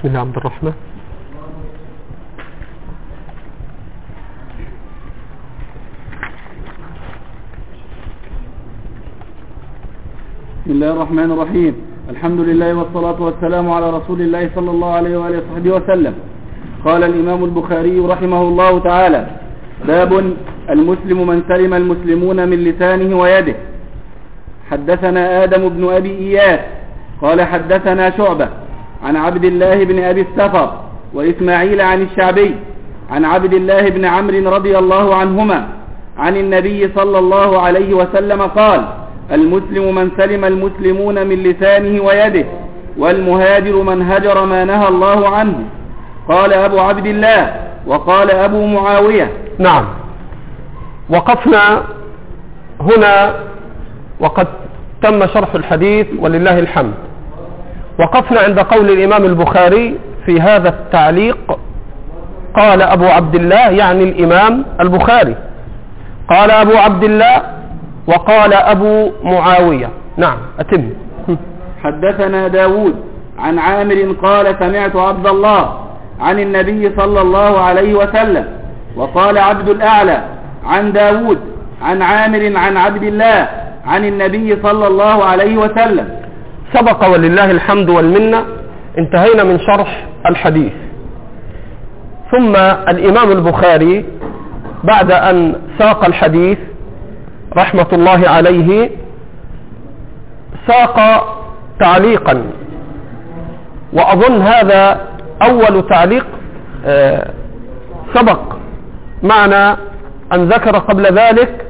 بسم الله عبد الرحمن. بسم الله الرحمن الرحيم. الحمد لله والصلاة والسلام على رسول الله صلى الله عليه وآله وصحبه وسلم. قال الإمام البخاري رحمه الله تعالى: باب المسلم من سلم المسلمون من لسانه ويده. حدثنا آدم بن أبي إياس قال حدثنا شعبة عن عبد الله بن أبي السفر وإسماعيل عن الشعبي عن عبد الله بن عمرو رضي الله عنهما عن النبي صلى الله عليه وسلم قال: المسلم من سلم المسلمون من لسانه ويده، والمهاجر من هجر ما نهى الله عنه. قال أبو عبد الله وقال أبو معاوية. نعم، وقفنا هنا وقد تم شرح الحديث ولله الحمد. وقفنا عند قول الإمام البخاري في هذا التعليق: قال أبو عبد الله، يعني الإمام البخاري. قال أبو عبد الله وقال أبو معاوية. نعم، أتم. حدثنا داود عن عامر قال: سمعت عبد الله عن النبي صلى الله عليه وسلم. وقال عبد الأعلى عن داود عن عامر عن عبد الله عن النبي صلى الله عليه وسلم. سبق ولله الحمد والمنة انتهينا من شرح الحديث. ثم الإمام البخاري بعد أن ساق الحديث رحمة الله عليه ساق تعليقا، وأظن هذا أول تعليق سبق معنا أن ذكر قبل ذلك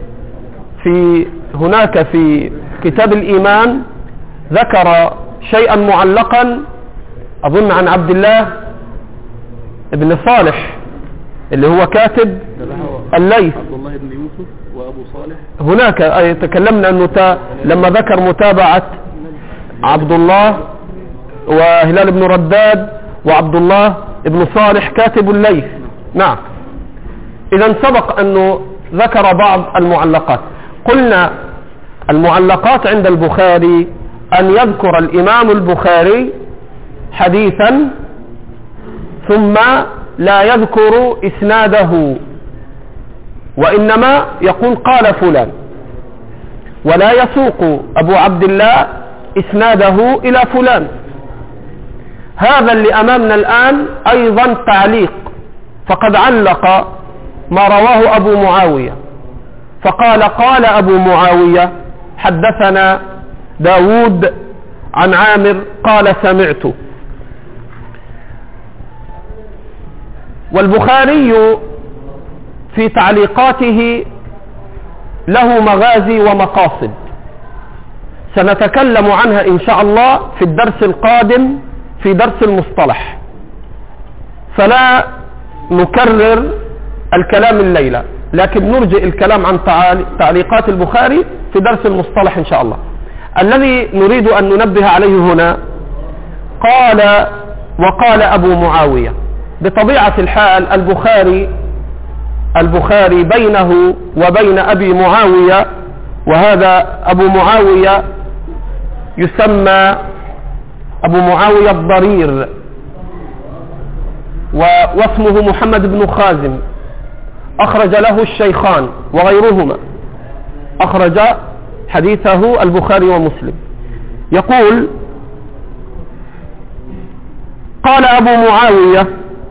هناك في كتاب الإيمان ذكر شيئا معلقا أظن عن عبد الله بن صالح اللي هو كاتب الليث. عبد الله بن يوسف وأبو صالح. هناك تكلمنا أنه لما ذكر متابعة عبد الله وهلال بن رداد وعبد الله بن صالح كاتب الليث. نعم، إذا سبق أنه ذكر بعض المعلقات. قلنا المعلقات عند البخاري أن يذكر الإمام البخاري حديثا ثم لا يذكر إسناده، وإنما يقول قال فلان، ولا يسوق أبو عبد الله إسناده إلى فلان. هذا اللي أمامنا الآن أيضا تعليق، فقد علق ما رواه أبو معاوية فقال: قال أبو معاوية حدثنا داود عن عامر قال سمعت. والبخاري في تعليقاته له مغازي ومقاصد سنتكلم عنها إن شاء الله في الدرس القادم في درس المصطلح، فلا نكرر الكلام الليلة، لكن نرجئ الكلام عن تعليقات البخاري في درس المصطلح إن شاء الله. الذي نريد أن ننبه عليه هنا قال وقال أبو معاوية. بطبيعة الحال البخاري بينه وبين أبي معاوية، وهذا أبو معاوية يسمى أبو معاوية الضرير، واسمه محمد بن خازم، أخرج له الشيخان وغيرهما، أخرج حديثه البخاري ومسلم. يقول: قال أبو معاوية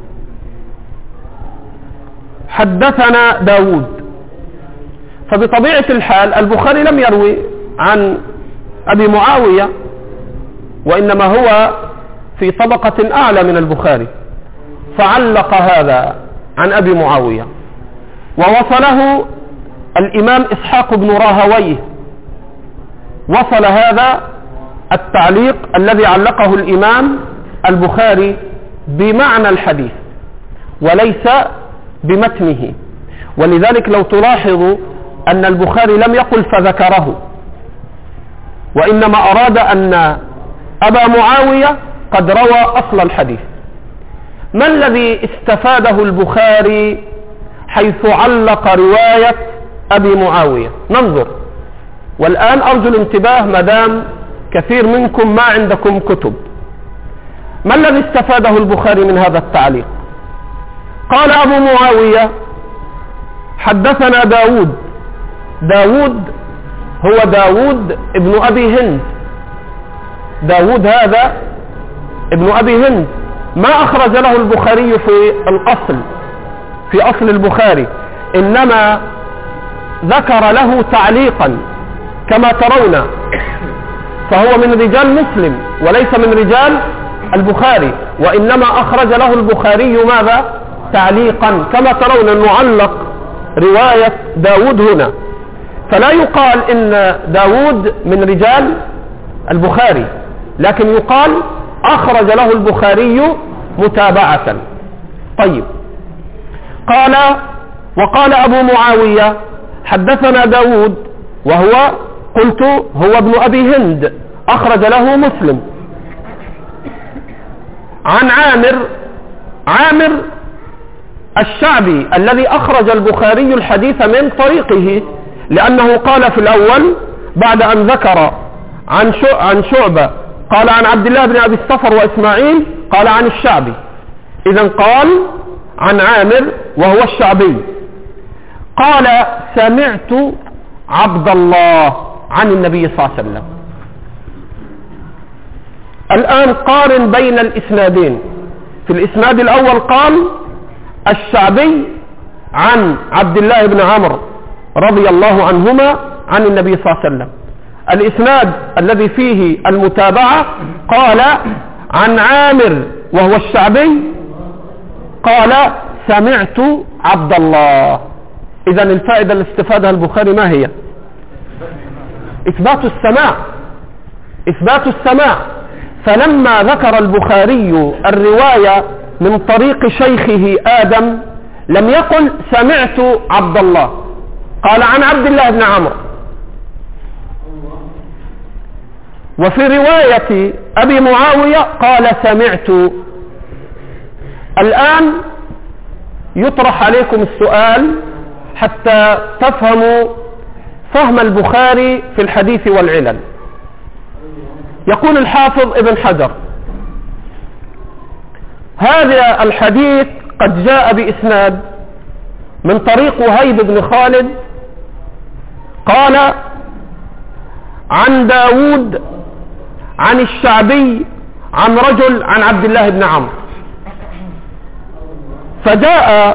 حدثنا داود. فبطبيعة الحال البخاري لم يروي عن أبي معاوية، وإنما هو في طبقة أعلى من البخاري، فعلق هذا عن أبي معاوية. ووصله الإمام إسحاق بن راهويه، وصل هذا التعليق الذي علقه الإمام البخاري بمعنى الحديث وليس بمتنه. ولذلك لو تلاحظوا أن البخاري لم يقل فذكره، وإنما أراد أن أبا معاوية قد روى أصل الحديث. ما الذي استفاده البخاري حيث علق رواية أبي معاوية؟ ننظر. والآن أرجو الانتباه مدام كثير منكم ما عندكم كتب. ما الذي استفاده البخاري من هذا التعليق؟ قال أبو معاوية حدثنا داود هو داود ابن أبي هند. داود هذا ابن أبي هند ما أخرج له البخاري في أصل البخاري، إنما ذكر له تعليقا كما ترون، فهو من رجال مسلم وليس من رجال البخاري، وإنما أخرج له البخاري ماذا؟ تعليقا كما ترون، نعلق رواية داود هنا، فلا يقال إن داود من رجال البخاري، لكن يقال أخرج له البخاري متابعة. طيب، وقال أبو معاوية حدثنا داود قلت هو ابن أبي هند أخرج له مسلم عن عامر الشعبي الذي أخرج البخاري الحديث من طريقه، لأنه قال في الأول بعد أن ذكر عن شعبة قال عن عبد الله بن أبي الصفر وإسماعيل قال عن الشعبي، إذن قال عن عامر وهو الشعبي قال سمعت عبد الله عن النبي صلى الله عليه وسلم. الآن قارن بين الإسنادين. في الإسناد الأول قال الشعبي عن عبد الله بن عمرو رضي الله عنهما عن النبي صلى الله عليه وسلم. الإسناد الذي فيه المتابعة قال عن عامر وهو الشعبي قال سمعت عبد الله. إذن الفائدة اللي استفادها البخاري ما هي؟ إثبات السماع. فلما ذكر البخاري الرواية من طريق شيخه آدم لم يقل سمعت عبد الله، قال عن عبد الله بن عمرو. وفي رواية أبي معاوية قال سمعت. الآن يطرح عليكم السؤال حتى تفهموا فهم البخاري في الحديث والعلل. يقول الحافظ ابن حجر هذا الحديث قد جاء بإسناد من طريق وهيب بن خالد قال عن داود عن الشعبي عن رجل عن عبد الله بن عمرو، فجاء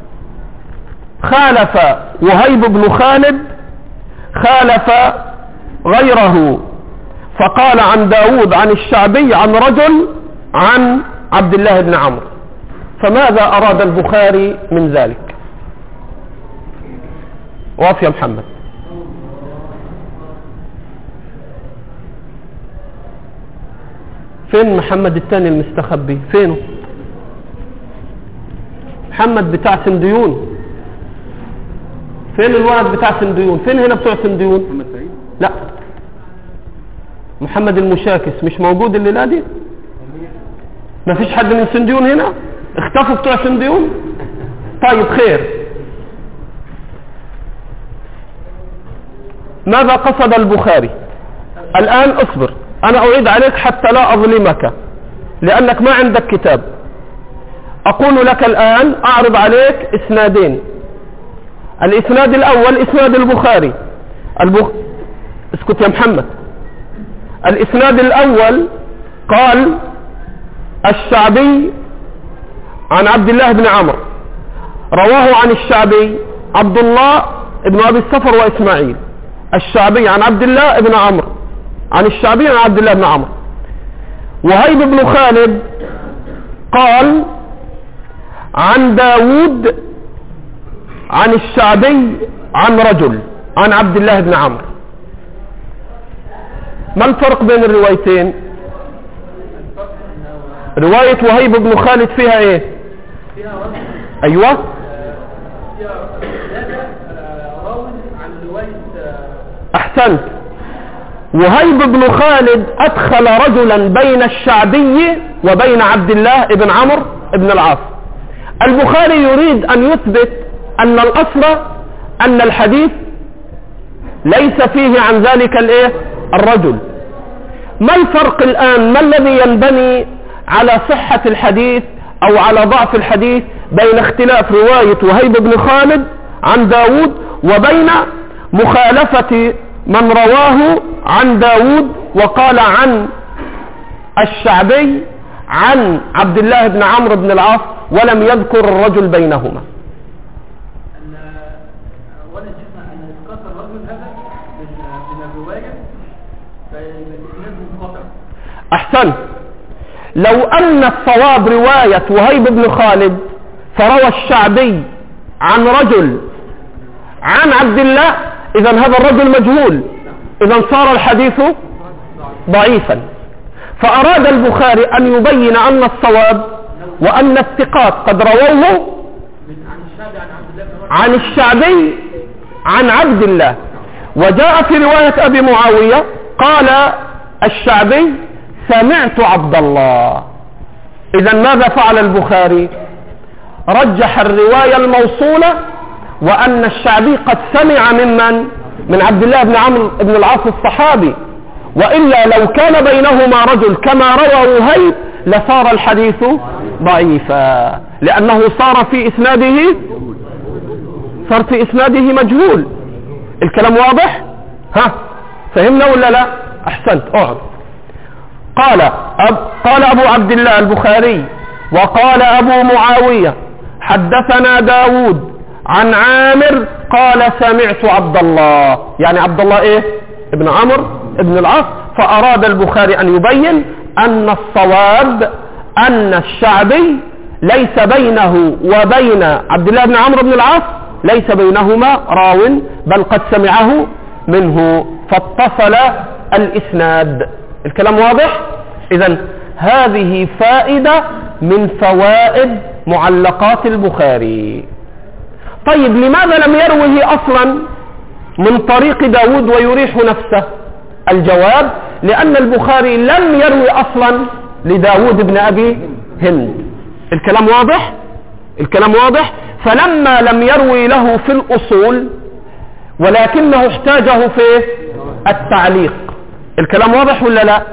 خالف وهيب بن خالد خالف غيره فقال عن داود عن الشعبي عن رجل عن عبد الله بن عمرو. فماذا أراد البخاري من ذلك؟ واقف يا محمد. فين محمد الثاني المستخبي؟ فينه محمد بتاع سنديون؟ فين الولد بتاع سنديون؟ فين هنا بتوع سنديون؟ محمد سعيد؟ لا، محمد المشاكس مش موجود الليلة دي؟ ما فيش حد من سنديون هنا؟ اختفوا بتوع سنديون؟ طيب خير. ماذا قصد البخاري؟ الآن اصبر، أنا أعيد عليك حتى لا أظلمك لأنك ما عندك كتاب. أقول لك الآن أعرض عليك إسنادين. الإسناد الأول إسناد البخاري. اسكت يا محمد. الإسناد الأول قال الشعبي عن عبد الله بن عمرو، رواه عن الشعبي عبد الله بن أبي الصفر وإسماعيل. الشعبي عن عبد الله بن عمرو عن الشعبي عن عبد الله بن عمرو. وهيب بن خالد قال عن داود عن الشعبي عن رجل عن عبد الله بن عمرو. ما الفرق بين الروايتين؟ رواية وهيب بن خالد فيها ايه؟ ايوه احسنت. وهيب بن خالد ادخل رجلا بين الشعبي وبين عبد الله بن عمرو بن العاص. البخاري يريد ان يثبت ان الاصل ان الحديث ليس فيه عن ذلك الايه؟ الرجل. ما الفرق الان؟ ما الذي ينبني على صحة الحديث أو على ضعف الحديث بين اختلاف رواية وهيب بن خالد عن داود وبين مخالفة من رواه عن داود وقال عن الشعبي عن عبد الله بن عمرو بن العاص ولم يذكر الرجل بينهما. أولا شفنا أن إسقاط الرجل هذا من الرواية فالإسناد منقطع. أحسن. لو أن الصواب رواية وهيب بن خالد فروى الشعبي عن رجل عن عبد الله إذن هذا الرجل مجهول، إذن صار الحديث ضعيفا. فأراد البخاري أن يبين أن الصواب وأن الثقات قد رووه عن الشعبي عن عبد الله. وجاء في رواية أبي معاوية قال الشعبي سمعت عبد الله. إذن ماذا فعل البخاري؟ رجح الرواية الموصولة وأن الشعبي قد سمع من عبد الله بن عمرو بن العاص الصحابي، وإلا لو كان بينهما رجل كما روى وهيب لصار الحديث ضعيفا، لأنه صار في إسناده مجهول. الكلام واضح؟ فهمنا ولا لا؟ أحسنت. اقعد. قال أبو عبد الله البخاري وقال أبو معاوية حدثنا داود عن عامر قال سمعت عبد الله، يعني عبد الله ايه؟ ابن عمرو ابن العاص. فأراد البخاري أن يبين أن الصواب أن الشعبي ليس بينه وبين عبد الله بن عمرو بن العاص ليس بينهما راو، بل قد سمعه منه فاتصل الإسناد. الكلام واضح؟ إذن هذه فائدة من فوائد معلقات البخاري. طيب لماذا لم يروه أصلا من طريق داود ويريح نفسه؟ الجواب لأن البخاري لم يروي أصلا لداود بن أبي هند. الكلام واضح؟ الكلام واضح. فلما لم يروي له في الأصول ولكنه احتاجه في التعليق. الكلام واضح ولا لا؟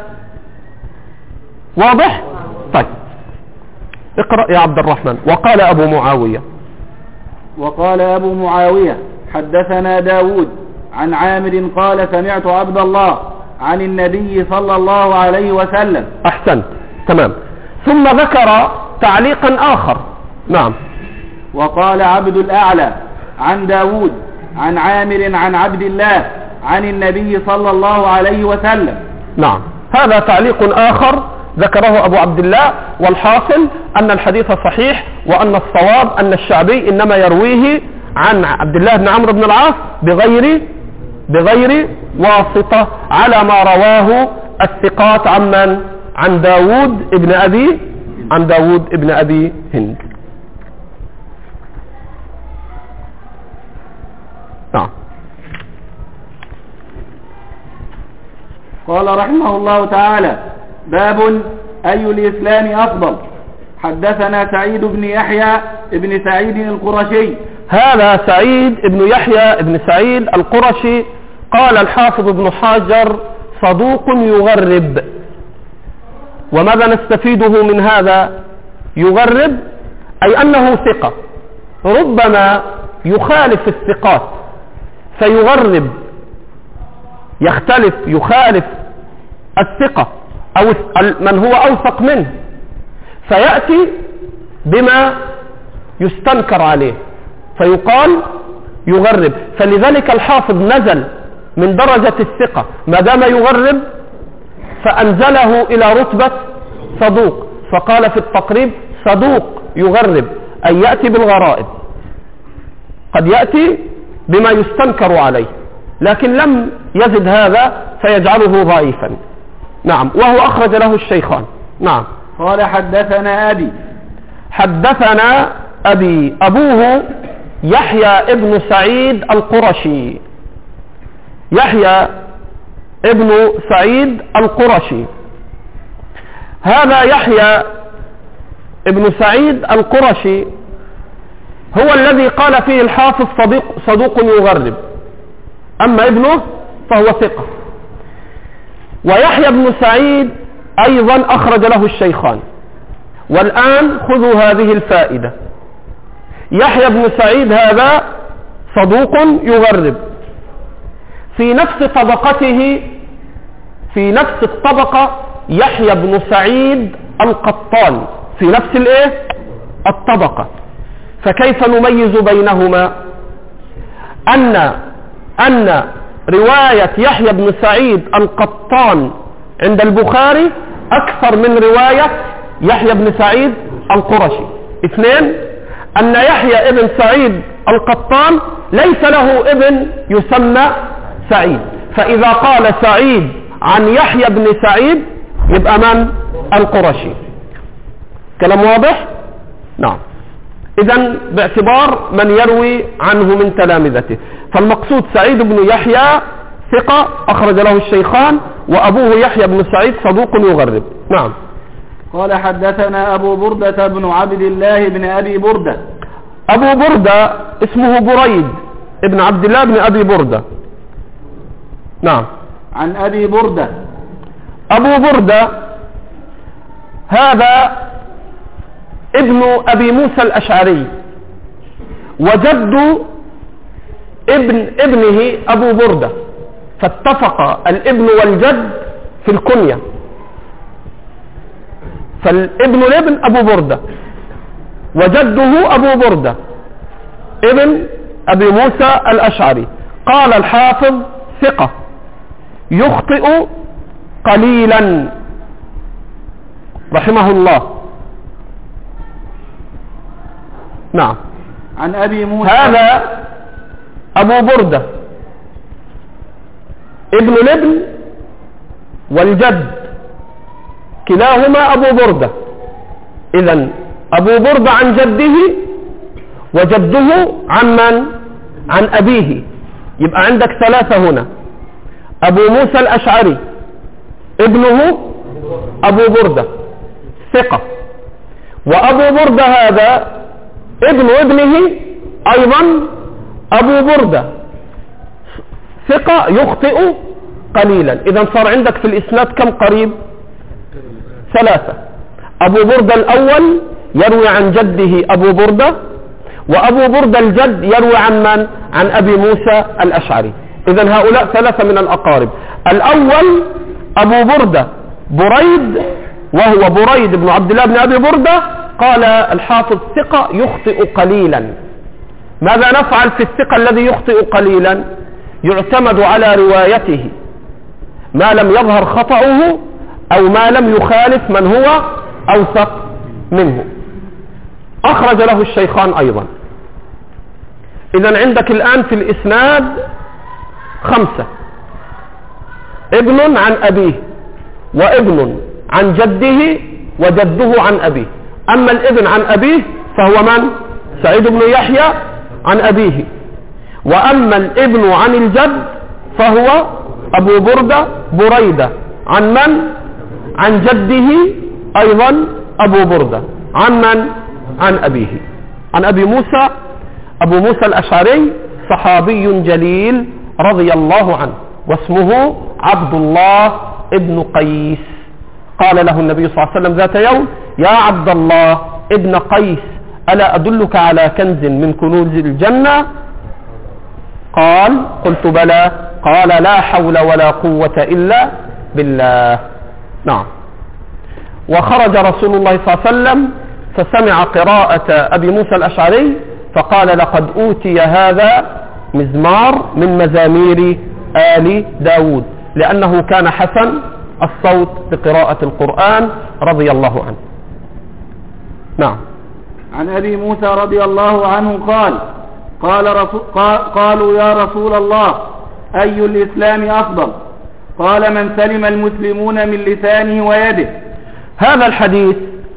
واضح؟ طيب اقرأ يا عبد الرحمن. وقال أبو معاوية حدثنا داود عن عامر قال سمعت عبد الله عن النبي صلى الله عليه وسلم. أحسنت. تمام. ثم ذكر تعليقا آخر. نعم. وقال عبد الأعلى عن داود عن عامر عن عبد الله عن النبي صلى الله عليه وسلم. نعم. هذا تعليق آخر ذكره أبو عبد الله، والحاصل أن الحديث صحيح وأن الصواب أن الشعبي إنما يرويه عن عبد الله بن عمرو بن العاص بغير واسطة على ما رواه الثقات عن داود ابن أبي هند. نعم. قال رحمه الله تعالى: باب أي الإسلام أفضل. حدثنا سعيد بن يحيى بن سعيد القرشي. هذا سعيد بن يحيى بن سعيد القرشي قال الحافظ ابن حجر صدوق يغرب. وماذا نستفيده من هذا؟ يغرب أي أنه ثقة، ربما يخالف الثقات فيغرب، يخالف الثقة أو من هو أوثق منه فيأتي بما يستنكر عليه فيقال يغرب. فلذلك الحافظ نزل من درجة الثقة ما دام يغرب فأنزله إلى رتبة صدوق، فقال في التقريب صدوق يغرب أي يأتي بالغرائب، قد يأتي بما يستنكر عليه، لكن لم يزد هذا فيجعله ضعيفا. نعم. وهو أخرج له الشيخان. نعم. قال حدثنا أبي أبوه يحيى ابن سعيد القرشي. يحيى ابن سعيد القرشي. هذا يحيى ابن سعيد القرشي هو الذي قال فيه الحافظ صدوق يغرب، أما ابنه فهو ثقة. ويحيى بن سعيد أيضا أخرج له الشيخان، والآن خذوا هذه الفائدة. يحيى بن سعيد هذا صدوق يغرب. في نفس طبقته، في نفس الطبقة يحيى بن سعيد القطان في نفس الطبقة. فكيف نميز بينهما؟ أن رواية يحيى بن سعيد القطان عند البخاري أكثر من رواية يحيى بن سعيد القرشي. اثنين، أن يحيى ابن سعيد القطان ليس له ابن يسمى سعيد، فإذا قال سعيد عن يحيى بن سعيد يبقى من؟ القرشي. كلام واضح؟ نعم. إذن باعتبار من يروي عنه من تلامذته، فالمقصود سعيد بن يحيى ثقة أخرج له الشيخان، وأبوه يحيى بن سعيد صدوق يغرب. نعم. قال حدثنا أبو بردة بن عبد الله بن أبي بردة. أبو بردة اسمه بريد ابن عبد الله بن أبي بردة. نعم. عن أبي بردة. أبو بردة هذا ابن أبي موسى الأشعري، وجد ابنه أبو بردة، فاتفق الابن والجد في الكنية، فالابن الابن أبو بردة وجده أبو بردة ابن أبي موسى الأشعري. قال الحافظ ثقة يخطئ قليلا رحمه الله. نعم. عن أبي موسى. هذا أبو بردة ابن الابن والجد كلاهما أبو بردة. إذن أبو بردة عن جده، وجده عن من؟ عن أبيه. يبقى عندك ثلاثة هنا: أبو موسى الأشعري، ابنه أبو بردة ثقة، وأبو بردة هذا ابن ابنه أيضا أبو بردة ثقة يخطئ قليلا. إذا صار عندك في الإسناد كم قريب؟ ثلاثة. أبو بردة الأول يروي عن جده أبو بردة، وأبو بردة الجد يروي عن من؟ عن أبي موسى الأشعري. إذا هؤلاء ثلاثة من الأقارب. الأول أبو بردة بريد، وهو بريد بن عبد الله بن أبي بردة. قال الحافظ ثقة يخطئ قليلا. ماذا نفعل في الثقة الذي يخطئ قليلا؟ يعتمد على روايته ما لم يظهر خطأه أو ما لم يخالف من هو أوثق منه. أخرج له الشيخان أيضا. إذن عندك الآن في الإسناد 5: ابن عن أبيه، وابن عن جده، وجده عن أبيه. أما الابن عن أبيه فهو من؟ سعيد بن يحيى عن أبيه. وأما الابن عن الجد فهو أبو بردة بريدة عن من؟ عن جده أيضا أبو بردة عن من؟ عن أبيه، عن أبي موسى. أبو موسى الأشعري صحابي جليل رضي الله عنه، واسمه عبد الله ابن قيس. قال له النبي صلى الله عليه وسلم ذات يوم: يا عبد الله ابن قيس، ألا أدلك على كنز من كنوز الجنة؟ قال: قلت بلى. قال: لا حول ولا قوة إلا بالله. نعم. وخرج رسول الله صلى الله عليه وسلم فسمع قراءة أبي موسى الأشعري فقال: لقد أوتي هذا مزمار من مزامير آل داود، لأنه كان حسن الصوت بقراءة القرآن رضي الله عنه. نعم. عن أبي موسى رضي الله عنه قالوا يا رسول الله أي الإسلام أفضل؟ قال: من سلم المسلمون من لسانه ويده. هذا الحديث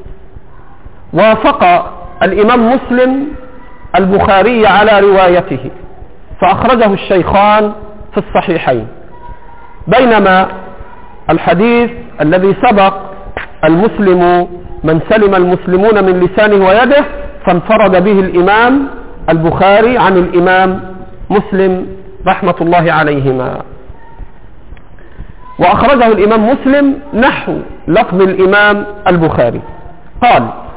وافق الإمام مسلم البخاري على روايته، فأخرجه الشيخان في الصحيحين، بينما الحديث الذي سبق المسلم من سلم المسلمون من لسانه ويده فانفرد به الإمام البخاري عن الإمام مسلم رحمة الله عليهما. وأخرجه الإمام مسلم نحو لفظ الإمام البخاري. قال: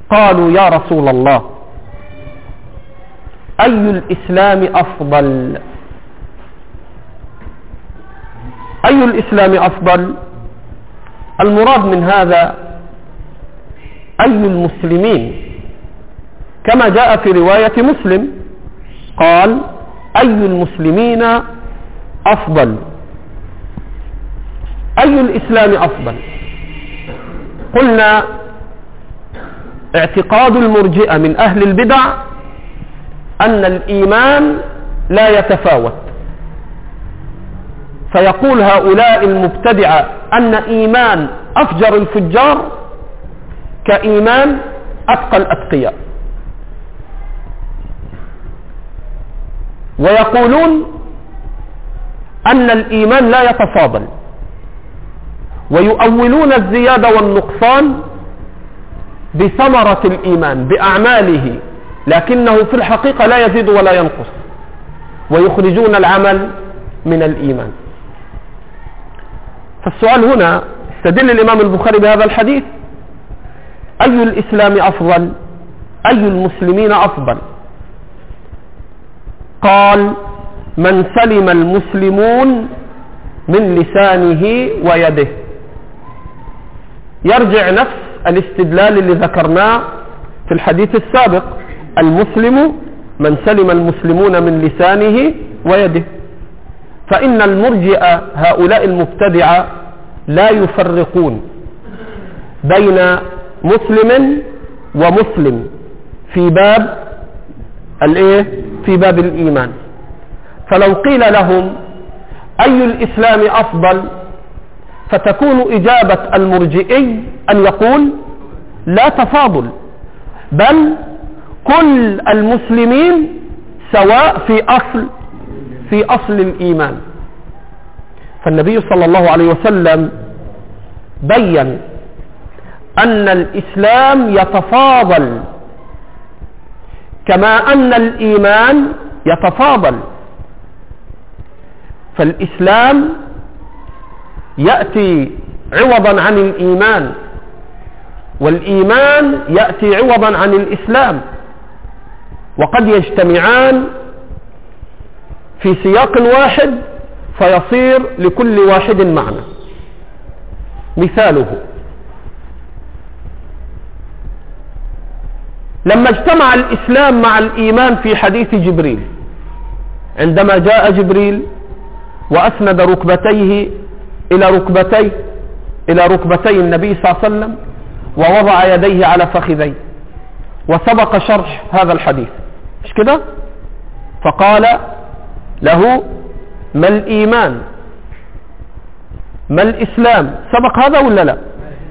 قالوا يا رسول الله أي الإسلام أفضل؟ أي الإسلام أفضل؟ المراد من هذا أي المسلمين، كما جاء في رواية مسلم قال أي المسلمين أفضل؟ أي الإسلام أفضل؟ قلنا اعتقاد المرجئة من أهل البدع أن الإيمان لا يتفاوت، فيقول هؤلاء المبتدعة أن إيمان أفجر الفجار كإيمان أتقى الأتقياء، ويقولون أن الإيمان لا يتفاضل، ويؤولون الزيادة والنقصان بثمرة الإيمان بأعماله، لكنه في الحقيقة لا يزيد ولا ينقص، ويخرجون العمل من الإيمان. فالسؤال هنا استدل الإمام البخاري بهذا الحديث أي الإسلام أفضل؟ أي المسلمين أفضل؟ قال من سلم المسلمون من لسانه ويده. يرجع نفس الاستدلال اللي ذكرناه في الحديث السابق، المسلم من سلم المسلمون من لسانه ويده. فإن المرجئة هؤلاء المبتدعة لا يفرقون بين مسلم ومسلم في باب في باب الإيمان. فلو قيل لهم أي الإسلام أفضل، فتكون إجابة المرجئي أن يقول لا تفاضل، بل كل المسلمين سواء في أصل الإيمان. فالنبي صلى الله عليه وسلم بين أن الإسلام يتفاضل كما أن الإيمان يتفاضل. فالإسلام يأتي عوضا عن الإيمان، والإيمان يأتي عوضا عن الإسلام، وقد يجتمعان في سياق واحد فيصير لكل واحد معنى. مثاله لما اجتمع الإسلام مع الإيمان في حديث جبريل، عندما جاء جبريل وأسند ركبتيه إلى ركبتي النبي صلى الله عليه وسلم، ووضع يديه على فخذيه، وسبق شرح هذا الحديث، مش كده؟ فقال له ما الإيمان ما الإسلام؟ سبق هذا ولا لا؟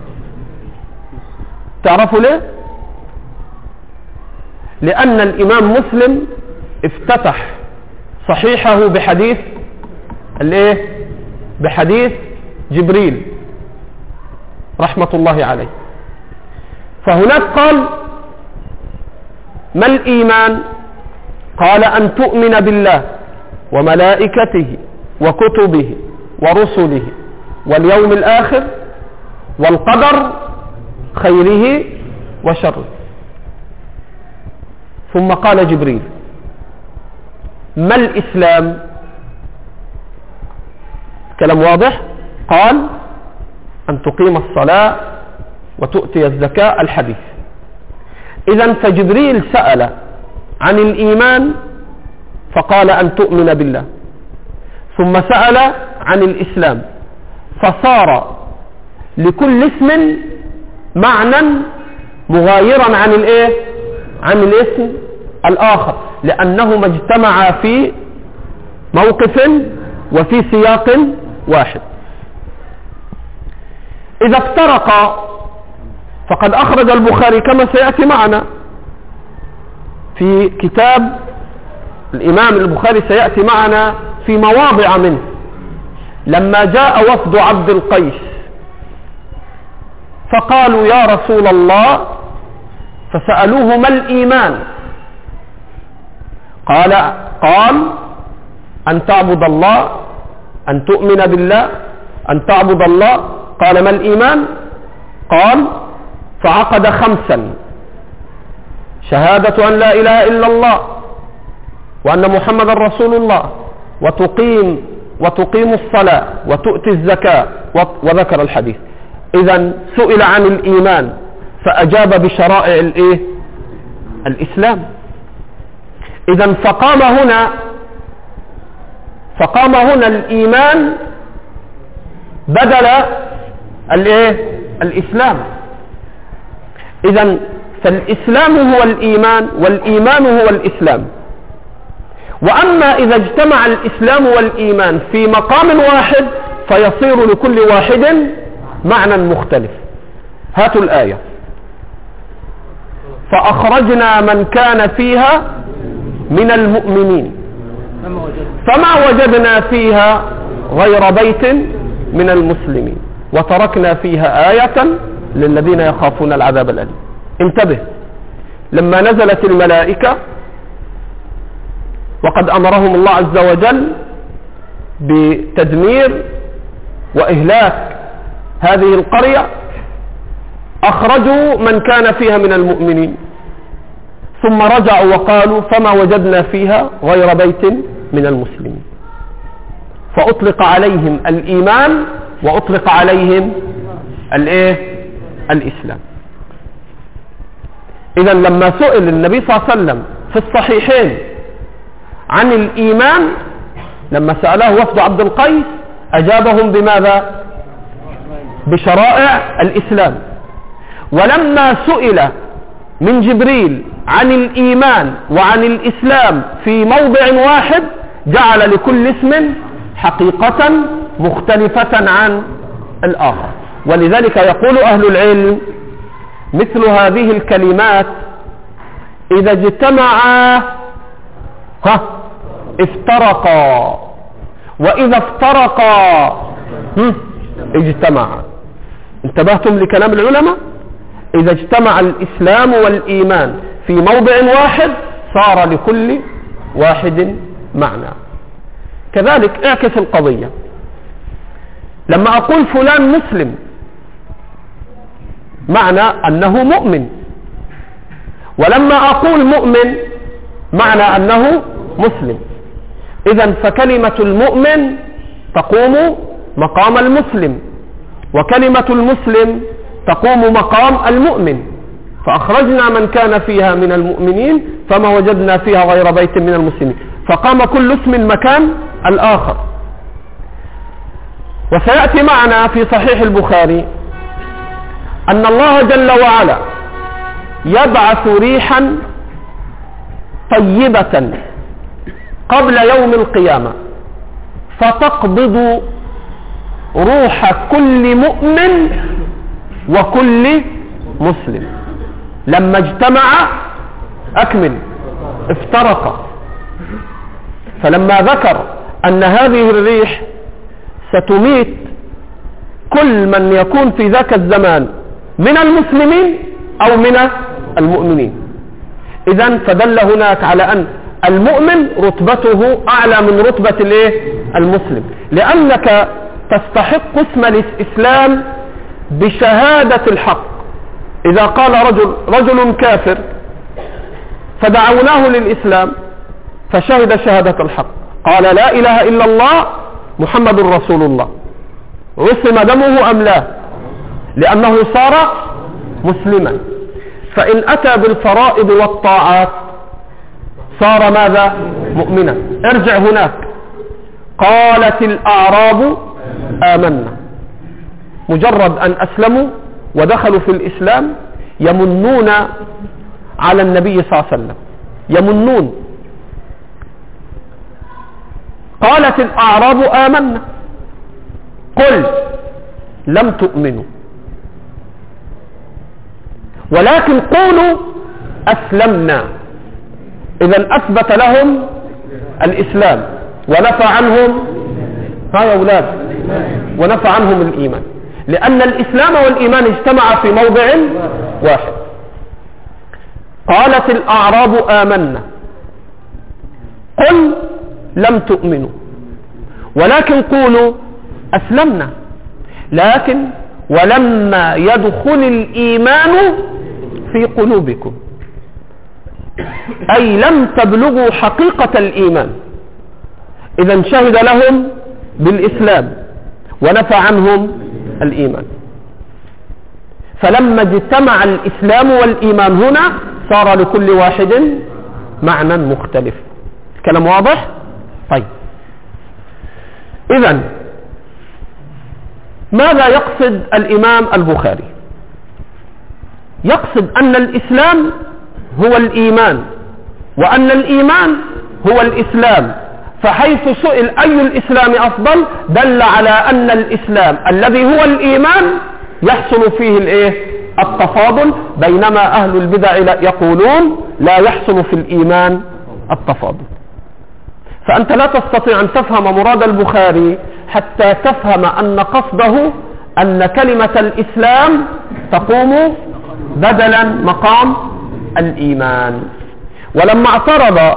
تعرفوا ليه؟ لأن الإمام مسلم افتتح صحيحه بحديث جبريل رحمة الله عليه. فهناك قال ما الإيمان؟ قال أن تؤمن بالله وملائكته وكتبه ورسله واليوم الآخر والقدر خيره وشره. ثم قال جبريل ما الإسلام؟ كلام واضح. قال أن تقيم الصلاة وتؤتي الزكاة، الحديث. إذن فجبريل سأل عن الإيمان فقال أن تؤمن بالله، ثم سأل عن الإسلام، فصار لكل اسم معنى مغايرا عن الاسم الآخر، لأنهما اجتمعا في موقف وفي سياق واحد. إذا افترقا فقد أخرج البخاري كما سيأتي معنا في كتاب الإمام البخاري، سيأتي معنا في مواضع منه، لما جاء وفد عبد القيس فقالوا يا رسول الله، فسألوه ما الإيمان؟ قال أن تعبد الله، أن تؤمن بالله، أن تعبد الله. قال ما الإيمان؟ قال فعقد 5 شهادة أن لا إله إلا الله وأن محمد رسول الله وتقيم الصلاة وتؤتي الزكاة وذكر الحديث. إذن سئل عن الإيمان فأجاب بشرائع الإسلام. إذن فقام هنا الإيمان بدل الإسلام. إذن فالإسلام هو الإيمان والإيمان هو الإسلام. وأما إذا اجتمع الإسلام والإيمان في مقام واحد فيصير لكل واحد معنى مختلف. هاتوا الآية: فأخرجنا من كان فيها من المؤمنين فما وجدنا فيها غير بيت من المسلمين وتركنا فيها آية للذين يخافون العذاب الأليم. انتبه، لما نزلت الملائكة وقد أمرهم الله عز وجل بتدمير وإهلاك هذه القرية أخرجوا من كان فيها من المؤمنين، ثم رجعوا وقالوا فما وجدنا فيها غير بيت من المسلمين، فأطلق عليهم الإيمان وأطلق عليهم الإسلام. إذا لما سئل النبي صلى الله عليه وسلم في الصحيحين عن الإيمان، لما سأله وفد عبد القيس أجابهم بماذا؟ بشرائع الإسلام. ولما سئل من جبريل عن الإيمان وعن الإسلام في موضع واحد جعل لكل اسم حقيقة مختلفة عن الآخر. ولذلك يقول أهل العلم مثل هذه الكلمات إذا اجتمعا افترقا، وإذا افترقا اجتمعا. انتبهتم لكلام العلماء؟ إذا اجتمع الإسلام والإيمان في موضع واحد صار لكل واحد معنى. كذلك اعكس القضية، لما أقول فلان مسلم معنى أنه مؤمن، ولما أقول مؤمن معنى أنه مسلم. إذن فكلمة المؤمن تقوم مقام المسلم، وكلمة المسلم تقوم مقام المؤمن. فأخرجنا من كان فيها من المؤمنين فما وجدنا فيها غير بيت من المسلمين، فقام كل اسم مكان الآخر. وسيأتي معنا في صحيح البخاري أن الله جل وعلا يبعث ريحا طيبة قبل يوم القيامة فتقبض روح كل مؤمن وكل مسلم. لما اجتمع أكمل، افترق. فلما ذكر أن هذه الريح ستميت كل من يكون في ذاك الزمان من المسلمين أو من المؤمنين، إذن فدل هناك على أن المؤمن رتبته أعلى من رتبة المسلم، لأنك تستحق اسم الإسلام بشهادة الحق. إذا قال رجل كافر فدعوناه للإسلام فشهد شهادة الحق، قال لا إله إلا الله محمد رسول الله، عصم دمه أم لا؟ لأنه صار مسلما. فإن أتى بالفرائض والطاعات صار ماذا؟ مؤمنا. ارجع هناك، قالت الأعراب آمنا. مجرد أن أسلموا ودخلوا في الإسلام يمنون على النبي صلى الله عليه وسلم، يمنون. قالت الأعراب آمنا، قل لم تؤمنوا ولكن قولوا أسلمنا. إذن أثبت لهم الإسلام ونفى عنهم يا أولاد ونفى عنهم الإيمان، لأن الإسلام والإيمان اجتمعا في موضع واحد. قالت الأعراب آمنا قل لم تؤمنوا ولكن قولوا أسلمنا، لكن ولما يدخل الإيمان في قلوبكم. أي لم تبلغوا حقيقة الإيمان. إذا شهد لهم بالإسلام ونفى عنهم الإيمان. فلما اجتمع الإسلام والإيمان هنا صار لكل واحد معنى مختلف. الكلام واضح؟ طيب، إذن ماذا يقصد الإمام البخاري؟ يقصد أن الإسلام هو الإيمان، وأن الإيمان هو الإسلام. فحيث سئل أي الإسلام أفضل دل على أن الإسلام الذي هو الإيمان يحصل فيه التفاضل، بينما أهل البدع يقولون لا يحصل في الإيمان التفاضل. فأنت لا تستطيع أن تفهم مراد البخاري حتى تفهم أن قصده أن كلمة الإسلام تقوم بدلا مقام الإيمان. ولما اعترض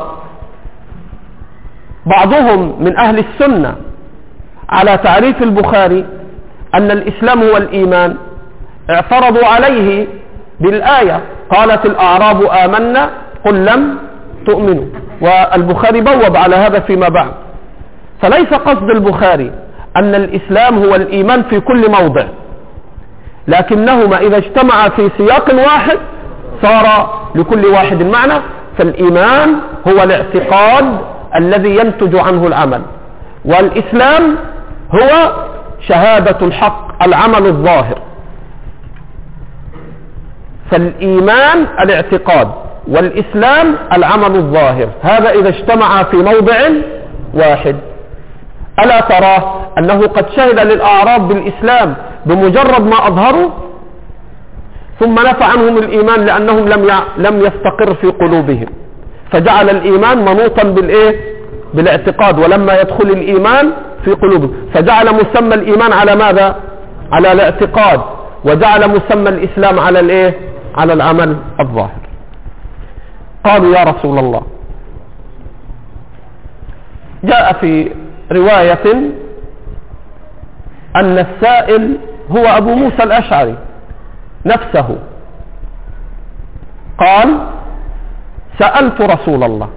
بعضهم من أهل السنة على تعريف البخاري أن الإسلام هو الإيمان، اعترضوا عليه بالآية قالت الأعراب آمنا قل لم تؤمنوا، والبخاري بوب على هذا فيما بعد. فليس قصد البخاري أن الإسلام هو الإيمان في كل موضع، لكنهما إذا اجتمعا في سياق واحد صار لكل واحد معنى. فالإيمان هو الاعتقاد الذي ينتج عنه العمل، والإسلام هو شهادة الحق العمل الظاهر. فالإيمان الاعتقاد والإسلام العمل الظاهر، هذا إذا اجتمع في موضع واحد. ألا ترى أنه قد شهد للأعراب بالإسلام بمجرد ما أظهروا، ثم نفى عنهم الإيمان لأنهم لم يستقر في قلوبهم، فجعل الإيمان منوطا بالاعتقاد، ولما يدخل الإيمان في قلوبهم فجعل مسمى الإيمان على ماذا؟ على الاعتقاد، وجعل مسمى الإسلام على على العمل الظاهر. قالوا يا رسول الله، جاء في رواية أن السائل هو أبو موسى الأشعري نفسه، قال سألت رسول الله،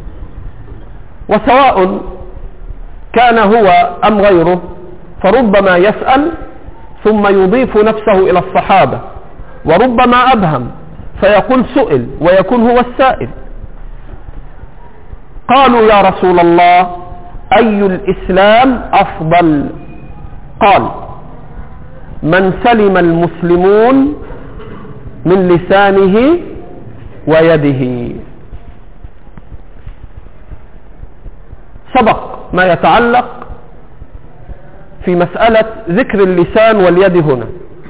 وسواء كان هو أم غيره، فربما يسأل ثم يضيف نفسه إلى الصحابة، وربما أبهم فيقول سئل ويكون هو السائل. قالوا يا رسول الله أي الإسلام أفضل؟ قال من سلم المسلمون من لسانه ويده. سبق ما يتعلق في مسألة ذكر اللسان واليد هنا،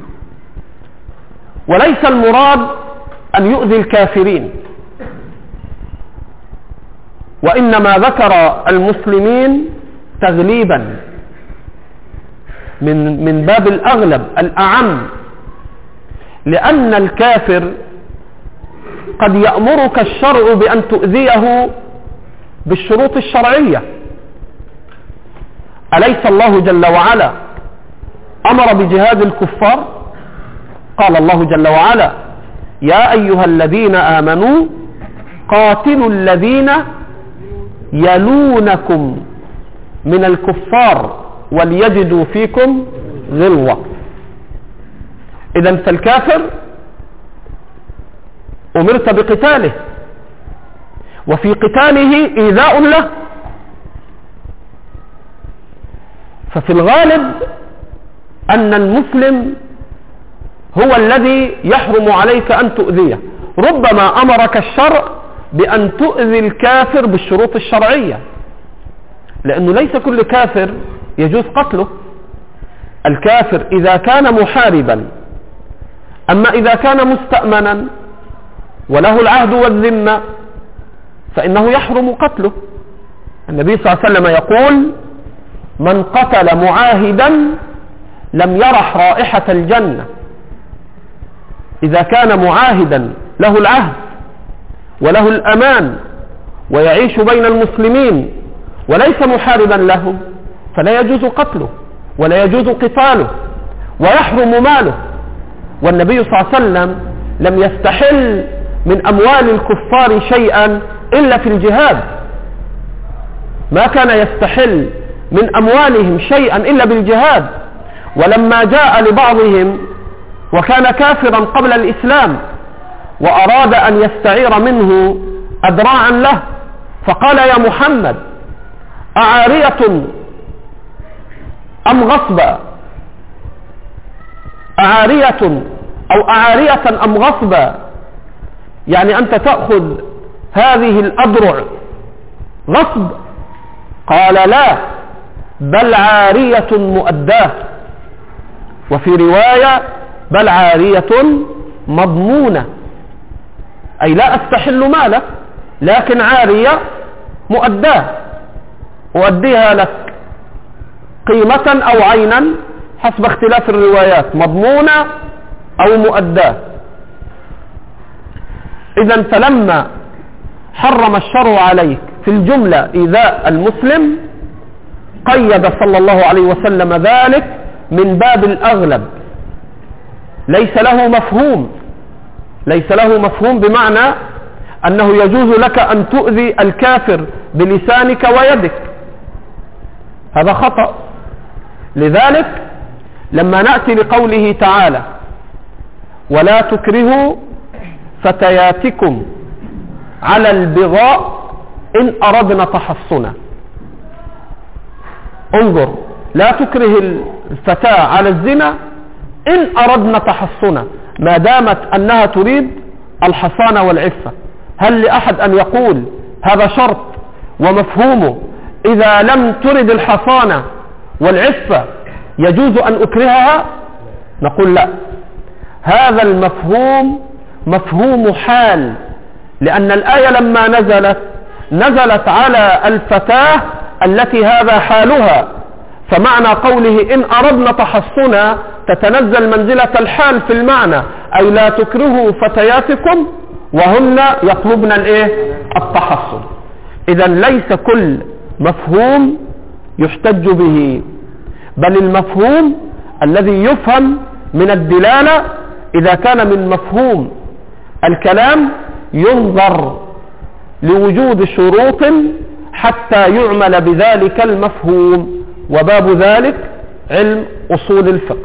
وليس المراد أن يؤذي الكافرين، وإنما ذكر المسلمين تغليبا من باب الأغلب الأعم، لأن الكافر قد يأمرك الشرع بأن تؤذيه بالشروط الشرعية. أليس الله جل وعلا أمر بجهاد الكفار؟ قال الله جل وعلا يا أيها الذين آمنوا قاتلوا الذين يلونكم من الكفار وليجدوا فيكم غلظة. إذن فالكافر أمرت بقتاله، وفي قتاله إيذاء له. ففي الغالب أن المسلم هو الذي يحرم عليك أن تؤذيه. ربما أمرك الشرع بأن تؤذي الكافر بالشروط الشرعية، لأنه ليس كل كافر يجوز قتله. الكافر إذا كان محاربا، أما إذا كان مستأمنا وله العهد والذمة فإنه يحرم قتله. النبي صلى الله عليه وسلم يقول من قتل معاهدا لم يرح رائحة الجنة. إذا كان معاهدا له العهد وله الأمان ويعيش بين المسلمين وليس محاربا لهم فلا يجوز قتله ولا يجوز قتاله ويحرم ماله. والنبي صلى الله عليه وسلم لم يستحل من أموال الكفار شيئا إلا في الجهاد، ما كان يستحل من أموالهم شيئا إلا بالجهاد. ولما جاء لبعضهم وكان كافرا قبل الإسلام وأراد أن يستعير منه أدراعا له، فقال يا محمد أعارية أم غصبا، أعارية أو أعارية أم غصبا، يعني أنت تأخذ هذه الأدرع غصب؟ قال لا، بل عارية مؤداة، وفي رواية بل عارية مضمونة، أي لا أستحل مالك لكن عارية مؤداة، أؤديها لك قيمة أو عينا حسب اختلاف الروايات، مضمونة أو مؤداة. إذن فلما حرم الشرع عليك في الجملة إيذاء المسلم قيد صلى الله عليه وسلم ذلك من باب الأغلب، ليس له مفهوم بمعنى أنه يجوز لك أن تؤذي الكافر بلسانك ويدك، هذا خطأ. لذلك لما نأتي لقوله تعالى ولا تكرهوا فتياتكم على البغاء إن أردنا تحصنا، انظر، لا تكره الفتاة على الزنا إن أردنا تحصنا، ما دامت أنها تريد الحصانة والعفة. هل لأحد أن يقول هذا شرط ومفهومه إذا لم ترد الحصانة والعفة يجوز أن أكرهها؟ نقول لا، هذا المفهوم مفهوم حال، لأن الآية لما نزلت على الفتاة التي هذا حالها، فمعنى قوله إن أردنا تحصنا تتنزل منزلة الحال في المعنى، أي لا تكرهوا فتياتكم وهن يطلبن التحصن. إذا ليس كل مفهوم يحتج به، بل المفهوم الذي يفهم من الدلالة إذا كان من مفهوم الكلام ينظر لوجود شروط حتى يعمل بذلك المفهوم، وباب ذلك علم أصول الفقه.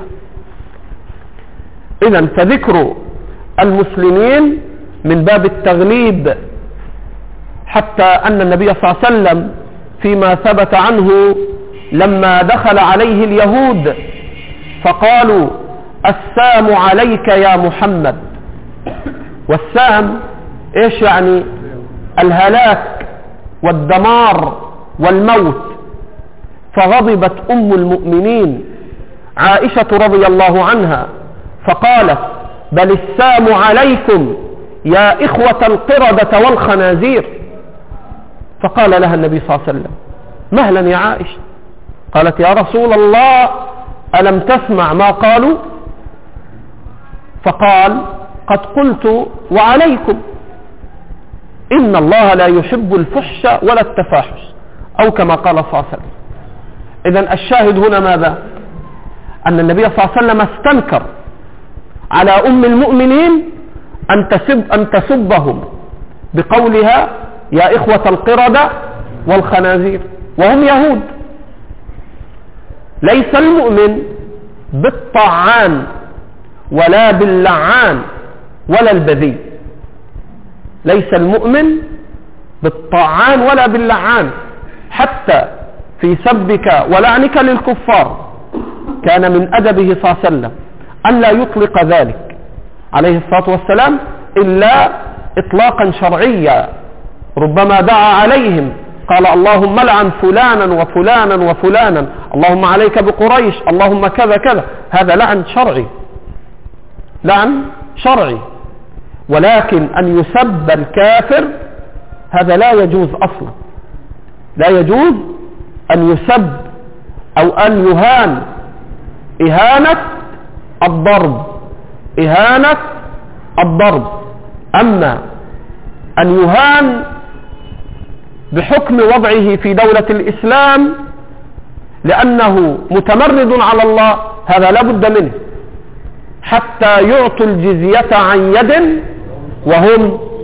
إذن فذكر المسلمين من باب التغليب، حتى أن النبي صلى الله عليه وسلم فيما ثبت عنه لما دخل عليه اليهود فقالوا السام عليك يا محمد، والسام إيش يعني؟ الهلاك والدمار والموت. فغضبت أم المؤمنين عائشة رضي الله عنها فقالت بل السام عليكم يا إخوة القردة والخنازير. فقال لها النبي صلى الله عليه وسلم مهلا يا عائشة. قالت يا رسول الله ألم تسمع ما قالوا؟ فقال قد قلت وعليكم، إن الله لا يحب الفحش ولا التفاحش، أو كما قال صلى الله عليه وسلم. إذن الشاهد هنا ماذا؟ أن النبي صلى الله عليه وسلم استنكر على أم المؤمنين أن تسبهم بقولها يا إخوة القردة والخنازير، وهم يهود. ليس المؤمن بالطعان ولا باللعان ولا البذيء، ليس المؤمن بالطعان ولا باللعان، حتى في سبك ولعنك للكفار كان من أدبه صلى الله عليه وسلم أن لا يطلق ذلك عليه الصلاة والسلام إلا إطلاقا شرعيا. ربما دعا عليهم قال اللهم لعن فلانا وفلانا وفلانا، اللهم عليك بقريش، اللهم كذا كذا، هذا لعن شرعي، لعن شرعي. ولكن أن يسب الكافر هذا لا يجوز أصلا، لا يجوز أن يسب أو أن يهان إهانة الضرب، إهانة الضرب. أما أن يهان بحكم وضعه في دولة الإسلام لأنه متمرد على الله، هذا لا بد منه، حتى يعطوا الجزية عن يد وهم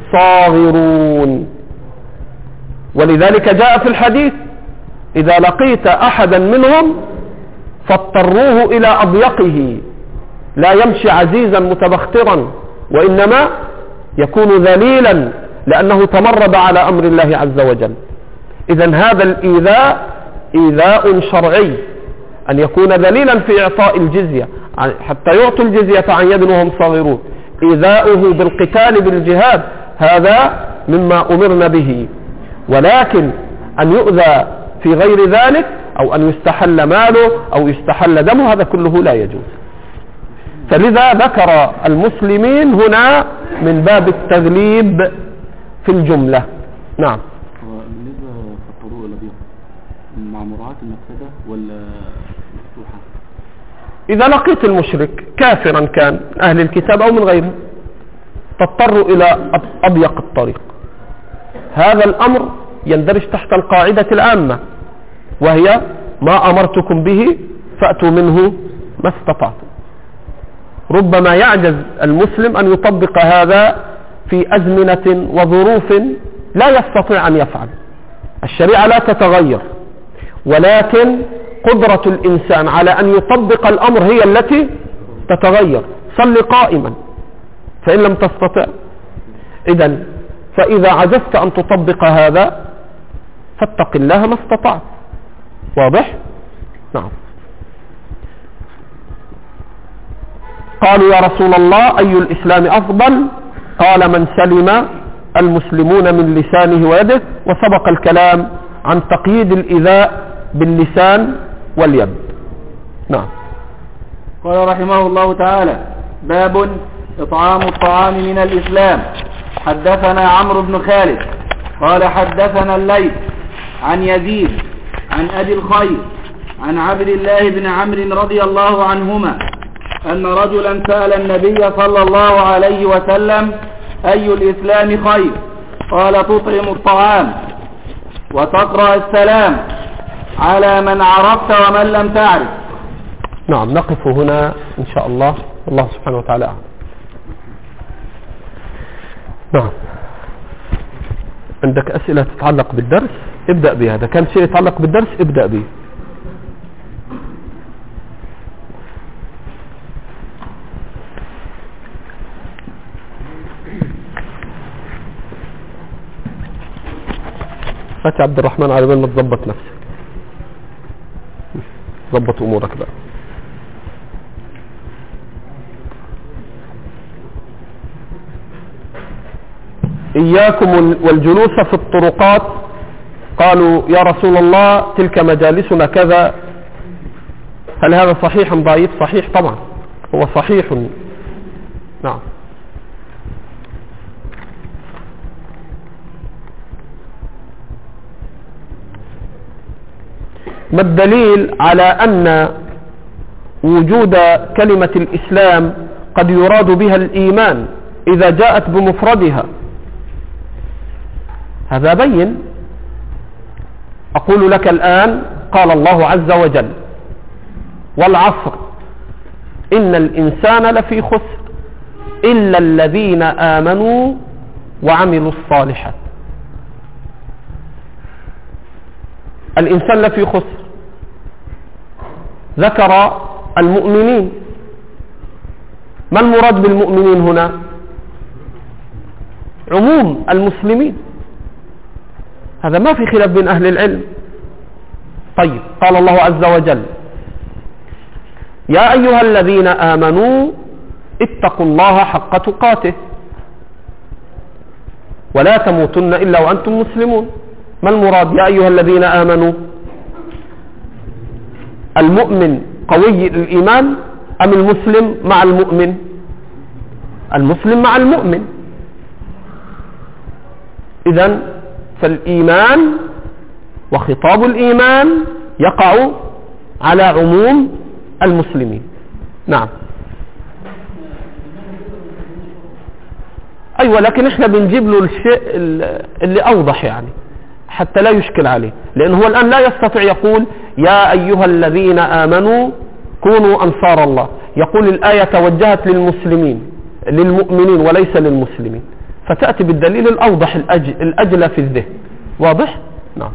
صاغرون. ولذلك جاء في الحديث إذا لقيت أحدا منهم فاضطروه إلى أضيقه، لا يمشي عزيزا متبخترا، وإنما يكون ذليلا لأنه تمرد على أمر الله عز وجل. إذن هذا الإيذاء إيذاء شرعي، أن يكون ذليلا في إعطاء الجزية حتى يعطوا الجزية عن يد وهم صاغرون. إيذاؤه بالقتال بالجهاد هذا مما أمرنا به، ولكن أن يؤذى في غير ذلك أو أن يستحل ماله أو يستحل دمه هذا كله لا يجوز. فلذا ذكر المسلمين هنا من باب التغليب في الجملة. نعم. بالنسبة للطرق الأبيض مع مراعاة المفسدة ولا مفتوحة؟ إذا لقيت المشرك كافرا كان أهل الكتاب أو من غيره تضطر إلى أضيق الطريق، هذا الأمر يندرج تحت القاعدة العامة وهي ما أمرتكم به فأتوا منه ما استطعتم. ربما يعجز المسلم أن يطبق هذا في أزمنة وظروف لا يستطيع أن يفعل. الشريعة لا تتغير، ولكن قدرة الإنسان على أن يطبق الأمر هي التي تتغير. صل قائما فإن لم تستطع. إذن فإذا عجزت أن تطبق هذا فاتق الله ما استطعت. واضح؟ نعم. قالوا يا رسول الله أي الإسلام أفضل؟ قال من سلم المسلمون من لسانه ويده، وسبق الكلام عن تقييد الإيذاء باللسان واليد. نعم. قال رحمه الله تعالى: باب إطعام الطعام من الإسلام. حدثنا عمرو بن خالد قال حدثنا الليث عن يزيد عن أبي الخير عن عبد الله بن عمرو رضي الله عنهما أن رجلا سأل النبي صلى الله عليه وسلم: أي الإسلام خير؟ قال: تطعم الطعام وتقرأ السلام على من عرفت ومن لم تعرف. نعم. نقف هنا إن شاء الله، الله سبحانه وتعالى أعلم. نعم. عندك أسئلة تتعلق بالدرس ابدأ بها، إذا كان شيء يتعلق بالدرس ابدأ به. فتي عبد الرحمن على بال ما تظبط نفسك، ظبط أمورك بقى. إياكم والجلوس في الطرقات. قالوا يا رسول الله تلك مجالسنا كذا، هل هذا صحيح أم ضعيف؟ صحيح طبعا، هو صحيح. نعم. ما الدليل على أن وجود كلمة الإسلام قد يراد بها الإيمان إذا جاءت بمفردها؟ هذا بين. أقول لك الآن قال الله عز وجل: والعصر إن الإنسان لفي خسر إلا الذين آمنوا وعملوا الصالحات. الإنسان لفي خسر، ذكر المؤمنين. ما المراد بالمؤمنين هنا؟ عموم المسلمين، هذا ما في خلاف بين أهل العلم. طيب، قال الله عز وجل: يا أيها الذين آمنوا اتقوا الله حق تقاته ولا تموتن إلا وأنتم مسلمون. ما المراد يا أيها الذين آمنوا؟ المؤمن قوي الإيمان أم المسلم مع المؤمن؟ المسلم مع المؤمن. إذن فالإيمان وخطاب الإيمان يقع على عموم المسلمين. نعم. أيوة، لكن احنا بنجيب له الشيء اللي أوضح يعني حتى لا يشكل عليه، لأنه هو الآن لا يستطيع يقول يا أيها الذين آمنوا كونوا أنصار الله. يقول الآية توجهت للمسلمين للمؤمنين وليس للمسلمين، فتأتي بالدليل الأوضح الأجلى في الذهن. واضح؟ نعم.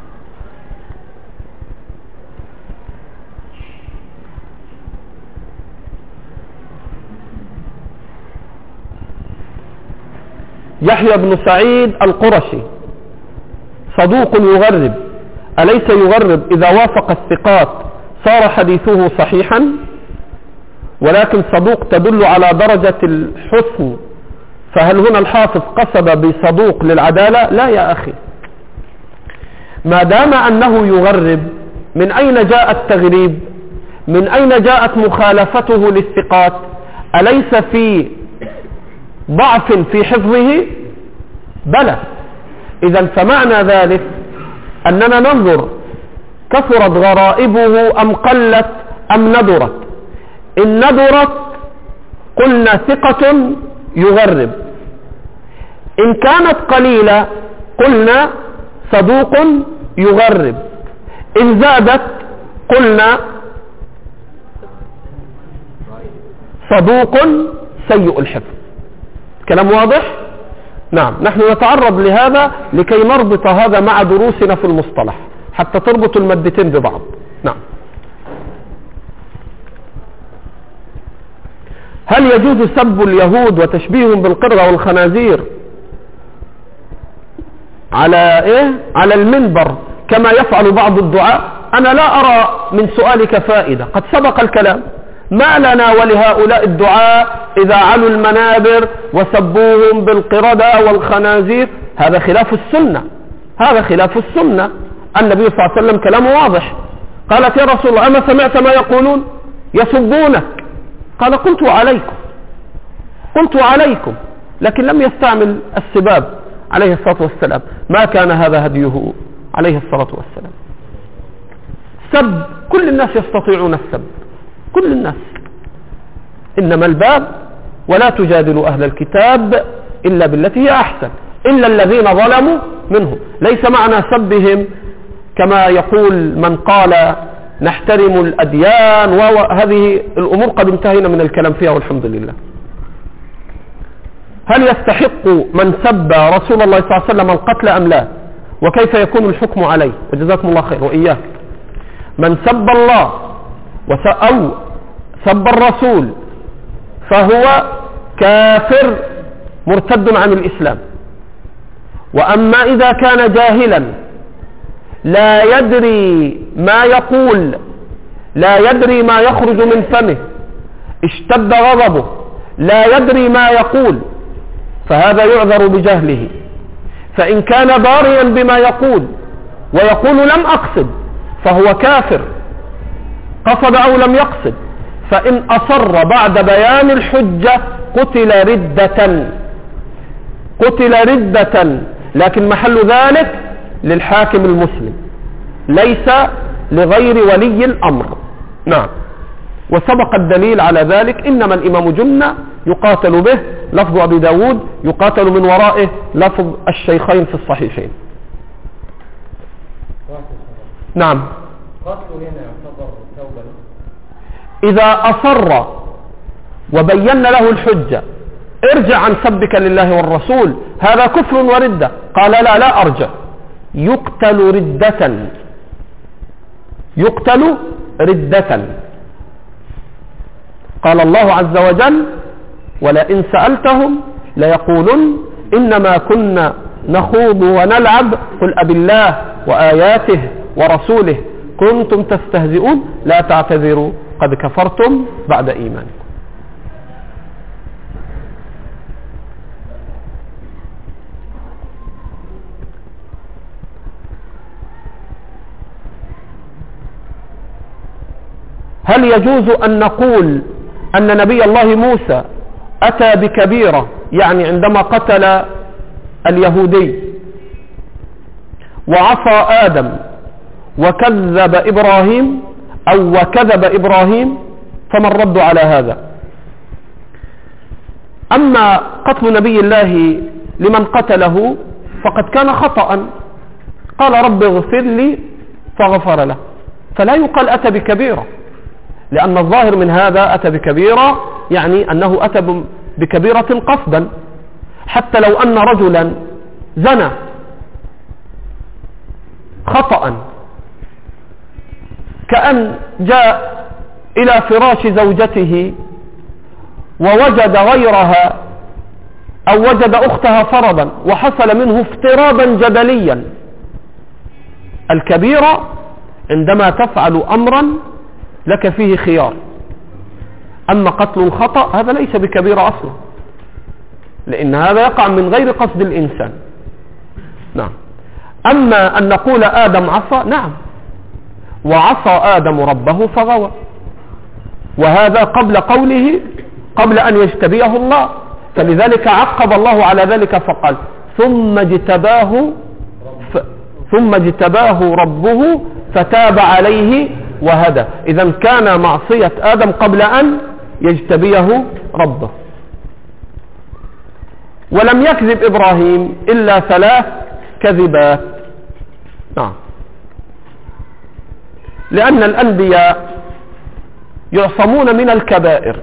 يحيى بن سعيد القرشي صدوق يغرب، أليس يغرب إذا وافق الثقات صار حديثه صحيحا؟ ولكن صدوق تدل على درجة الحسن، فهل هنا الحافظ قصد بصدوق للعدالة؟ لا يا أخي، ما دام أنه يغرب، من أين جاء التغريب؟ من أين جاءت مخالفته للثقات؟ أليس في ضعف في حفظه؟ بلى. إذا فمعنى ذلك أننا ننظر كثرت غرائبه أم قلت أم ندرت. إن ندرت قلنا ثقة يغرب، إن كانت قليلة قلنا صدوق يغرب، إن زادت قلنا صدوق سيء الحفظ. كلام واضح؟ نعم. نحن نتعرض لهذا لكي نربط هذا مع دروسنا في المصطلح حتى تربط المادتين ببعض. نعم. هل يجوز سب اليهود وتشبيههم بالقردة والخنازير على المنبر كما يفعل بعض الدعاء؟ أنا لا أرى من سؤالك فائدة، قد سبق الكلام. ما لنا ولهؤلاء الدعاء إذا علوا المنابر وسبوهم بالقردة والخنازير؟ هذا خلاف السنة، هذا خلاف السنة. النبي صلى الله عليه وسلم كلامه واضح. قالت يا رسول الله أما سمعت ما يقولون يسبونك؟ قال قلت عليكم، لكن لم يستعمل السباب عليه الصلاة والسلام، ما كان هذا هديه عليه الصلاة والسلام. سب كل الناس يستطيعون السب، كل الناس، إنما الباب ولا تجادلوا أهل الكتاب إلا بالتي هي أحسن إلا الذين ظلموا منهم. ليس معنى سبهم كما يقول من قال نحترم الأديان، وهذه الأمور قد انتهينا من الكلام فيها والحمد لله. هل يستحق من سب رسول الله صلى الله عليه وسلم القتل أم لا؟ وكيف يكون الحكم عليه؟ وجزاكم الله خير وإياك. من سب الله أو سب الرسول فهو كافر مرتد عن الإسلام. وأما إذا كان جاهلا لا يدري ما يقول، لا يدري ما يخرج من فمه، اشتد غضبه، لا يدري ما يقول، فهذا يعذر بجهله. فإن كان ضاريا بما يقول ويقول لم أقصد فهو كافر، قصد أو لم يقصد. فإن أصر بعد بيان الحجة قتل ردة، لكن محل ذلك للحاكم المسلم ليس لغير ولي الأمر. نعم. وسبق الدليل على ذلك، إنما الإمام جنة يقاتل به، لفظ أبي داود، يقاتل من ورائه لفظ الشيخين في الصحيحين. نعم. إذا أصر وبين له الحجة ارجع عن سبك لله والرسول، هذا كفر وردة. قال لا أرجع، يقتل ردة. قال الله عز وجل ولئن سألتهم ليقولن إنما كنا نخوض ونلعب قل أبالله وآياته ورسوله كنتم تستهزئون لا تعتذروا قد كفرتم بعد إيمانكم. هل يجوز أن نقول أن نبي الله موسى أتى بكبيرة، يعني عندما قتل اليهودي وعصى آدم وكذب إبراهيم أو وكذب إبراهيم، فما الرد على هذا؟ أما قتل نبي الله لمن قتله فقد كان خطأ، قال رب اغفر لي فغفر له، فلا يقال أتى بكبيرة، لأن الظاهر من هذا أتى بكبيرة يعني أنه أتى بكبيرة قصدا. حتى لو أن رجلا زنى خطأ، كأن جاء إلى فراش زوجته ووجد غيرها أو وجد أختها فرضا وحصل منه افتراضا جدليا. الكبيرة عندما تفعل أمرا لك فيه خيار، أما قتل الخطأ هذا ليس بكبيرة أصلا، لأن هذا يقع من غير قصد الإنسان. نعم. أما أن نقول آدم عصى، نعم، وعصى آدم ربه فغوى، وهذا قبل قوله قبل أن يجتبيه الله، فلذلك عقب الله على ذلك فقال ثم اجتباه ربه فتاب عليه وهدى. إذا كان معصية آدم قبل أن يجتبيه ربه. ولم يكذب إبراهيم إلا 3 كذبات. نعم. لأن الأنبياء يعصمون من الكبائر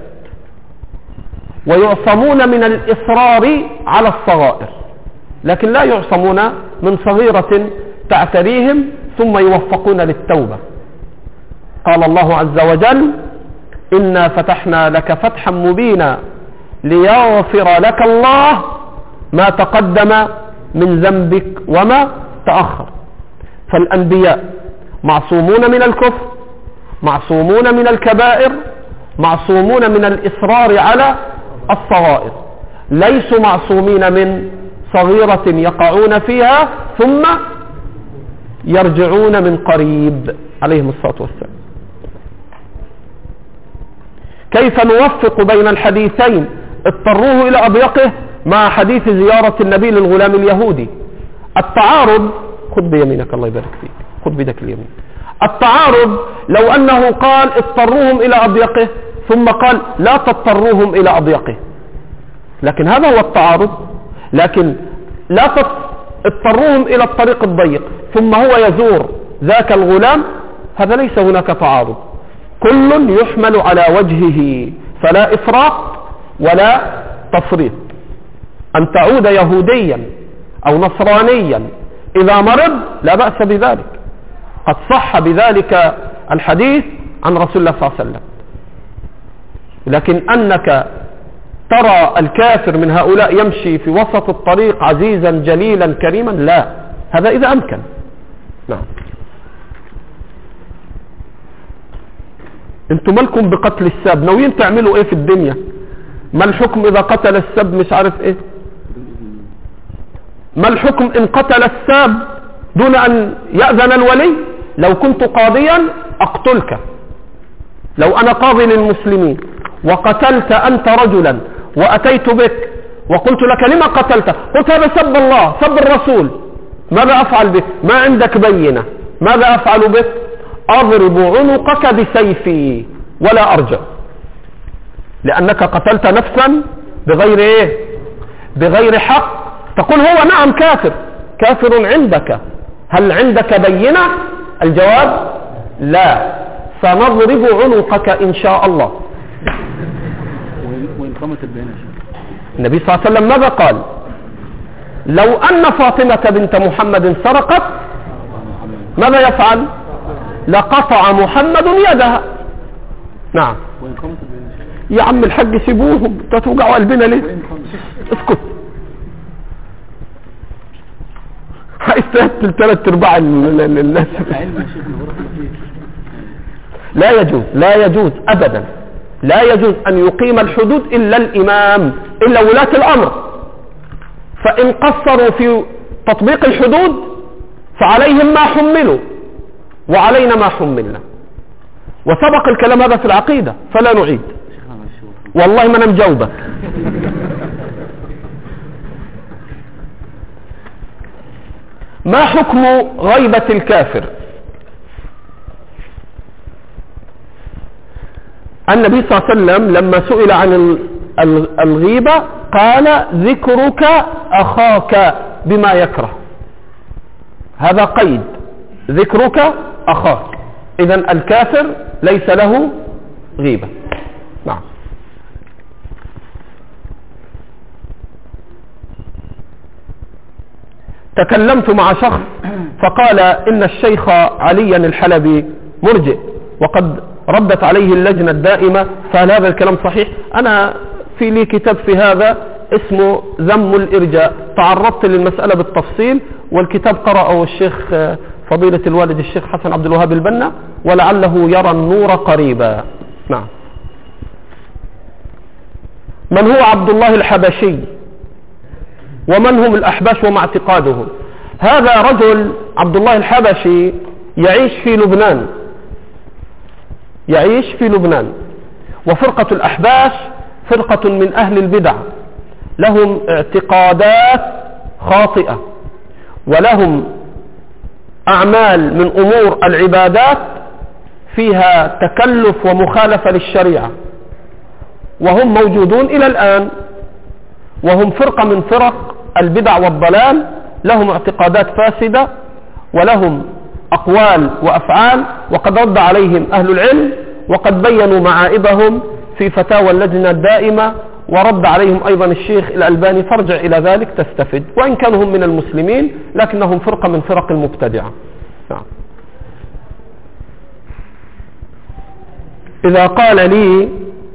ويعصمون من الإصرار على الصغائر، لكن لا يعصمون من صغيرة تعتريهم ثم يوفقون للتوبة. قال الله عز وجل إنا فتحنا لك فتحا مبينا ليغفر لك الله ما تقدم من ذنبك وما تأخر. فالأنبياء معصومون من الكفر، معصومون من الكبائر، معصومون من الإصرار على الصغائر، ليسوا معصومين من صغيرة يقعون فيها ثم يرجعون من قريب عليهم الصلاة والسلام. كيف نوفق بين الحديثين اضطروه إلى أضيقه مع حديث زيارة النبي للغلام اليهودي؟ التعارض، خذ بيمينك الله يبارك فيك، خذ بيدك اليمين. التعارض لو أنه قال اضطروهم إلى أضيقه ثم قال لا تضطروهم إلى أضيقه، لكن هذا هو التعارض. لكن لا تضطروهم إلى الطريق الضيق ثم هو يزور ذاك الغلام، هذا ليس هناك تعارض، كل يحمل على وجهه، فلا إفراط ولا تفريط. أن تعود يهوديا أو نصرانيا إذا مرض لا بأس بذلك، قد صح بذلك الحديث عن رسول الله صلى الله عليه وسلم. لكن أنك ترى الكافر من هؤلاء يمشي في وسط الطريق عزيزا جليلا كريما، لا، هذا إذا أمكن. نعم. انتم مالكم بقتل السب؟ ناويين تعملوا ايه في الدنيا؟ ما الحكم اذا قتل السب مش عارف ايه؟ ما الحكم ان قتل الساب دون ان يأذن الولي؟ لو كنت قاضيا اقتلك، لو انا قاضي للمسلمين وقتلت انت رجلا واتيت بك وقلت لك لما قتلته؟ قلت هذا سب الله سب الرسول، ماذا افعل بك؟ ما عندك بينة، ماذا افعل بك؟ اضرب عنقك بسيفي ولا ارجع، لانك قتلت نفسا بغير ايه؟ بغير حق. تقول هو نعم كافر، كافر عندك، هل عندك بينة؟ الجواب لا، سنضرب عنقك ان شاء الله. وإن قامت البينة النبي صلى الله عليه وسلم ماذا قال؟ لو أن فاطمة بنت محمد سرقت ماذا يفعل؟ لقطع محمد يدها. نعم. وإن قامت البينة يا عم الحاج سيبوهم، تتوجعوا قلبنا ليه؟ اسكت. عايز تقتل 3/4 الناس. لا يجوز، لا يجوز أبدا، لا يجوز أن يقيم الحدود إلا الإمام، إلا ولاة الأمر. فإن قصروا في تطبيق الحدود فعليهم ما حملوا وعلينا ما حملنا، وسبق الكلام هذا في العقيدة فلا نعيد. والله ما أنا مجاوبك. ما حكم غيبة الكافر؟ النبي صلى الله عليه وسلم لما سئل عن الغيبة قال ذكرك أخاك بما يكره، هذا قيد، ذكرك أخاك، إذن الكافر ليس له غيبة. نعم. تكلمت مع شخص فقال إن الشيخ عليا الحلبي مرجئ وقد ردت عليه اللجنة الدائمة، فهل هذا الكلام صحيح؟ أنا في لي كتاب في هذا اسمه ذم الإرجاء، تعرضت للمسألة بالتفصيل، والكتاب قرأه الشيخ فضيلة الوالد الشيخ حسن عبد الوهاب البنا، ولعله يرى النور قريبا. نعم. من هو عبد الله الحبشي ومن هم الأحباش وما اعتقادهم؟ هذا رجل عبد الله الحبشي يعيش في لبنان، يعيش في لبنان، وفرقة الأحباش فرقة من أهل البدع، لهم اعتقادات خاطئة ولهم أعمال من أمور العبادات فيها تكلف ومخالفة للشريعة، وهم موجودون إلى الآن، وهم فرقة من فرق البدع والضلال، لهم اعتقادات فاسدة ولهم أقوال وأفعال، وقد رد عليهم أهل العلم وقد بينوا معائبهم في فتاوى اللجنة الدائمة، ورد عليهم أيضا الشيخ الألباني، فارجع إلى ذلك تستفد، وإن كانوا هم من المسلمين لكنهم فرقة من فرق المبتدعة. نعم. إذا قال لي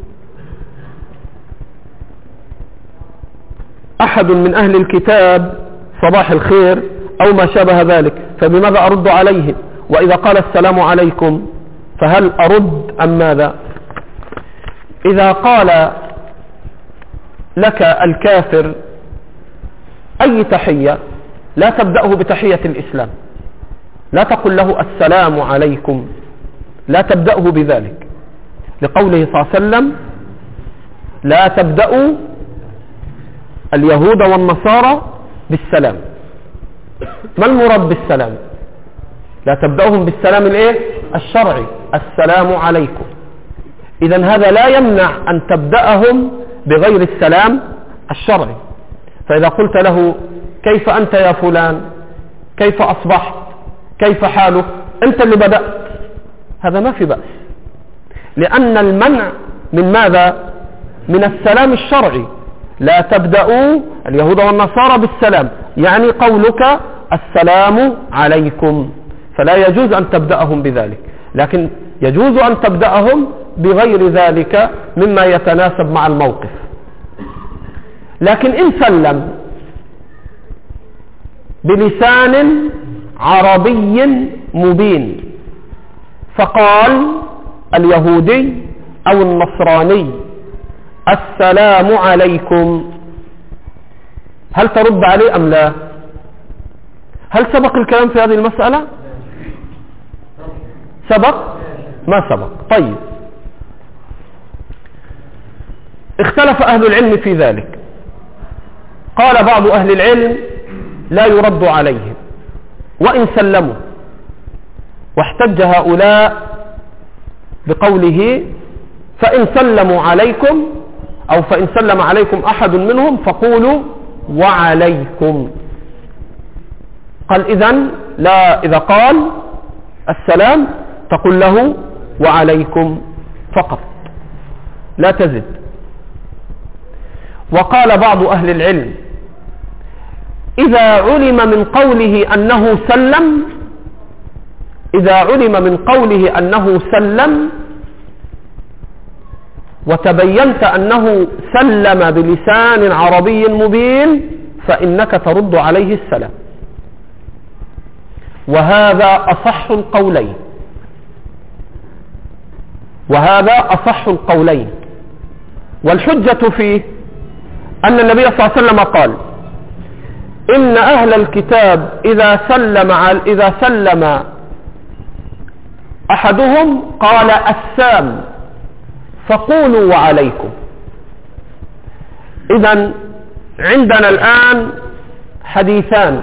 أحد من أهل الكتاب صباح الخير أو ما شابه ذلك فبماذا أرد عليه؟ وإذا قال السلام عليكم فهل أرد أم ماذا؟ إذا قال لك الكافر أي تحية لا تبدأه بتحية الإسلام، لا تقل له السلام عليكم، لا تبدأه بذلك، لقوله صلى الله عليه وسلم لا تبدأوا اليهود والنصارى بالسلام. ما المراد بالسلام؟ لا تبدأهم بالسلام الايه؟ الشرعي، السلام عليكم. إذن هذا لا يمنع أن تبدأهم بغير السلام الشرعي. فإذا قلت له كيف أنت يا فلان، كيف أصبحت، كيف حالك، أنت اللي بدأت، هذا ما في بأس، لأن المنع من ماذا؟ من السلام الشرعي. لا تبدأوا اليهود والنصارى بالسلام، يعني قولك السلام عليكم، فلا يجوز أن تبدأهم بذلك، لكن يجوز أن تبدأهم بغير ذلك مما يتناسب مع الموقف. لكن إن سلم بلسان عربي مبين فقال اليهودي أو النصراني السلام عليكم، هل ترد عليه أم لا؟ هل سبق الكلام في هذه المسألة؟ سبق؟ ما سبق. طيب، اختلف أهل العلم في ذلك. قال بعض أهل العلم لا يرد عليهم وإن سلموا، واحتج هؤلاء بقوله فإن سلموا عليكم أو فإن سلم عليكم أحد منهم فقولوا وعليكم. قال إذن لا، إذا قال السلام تقول له وعليكم فقط لا تزد. وقال بعض أهل العلم إذا علم من قوله أنه سلم، إذا علم من قوله أنه سلم وتبينت أنه سلم بلسان عربي مبين فإنك ترد عليه السلام، وهذا أصح القولين، وهذا أصح القولين. والحجة فيه أن النبي صلى الله عليه وسلم قال إن أهل الكتاب إذا سلم أحدهم قال السام فقولوا وعليكم. إذن عندنا الآن حديثان،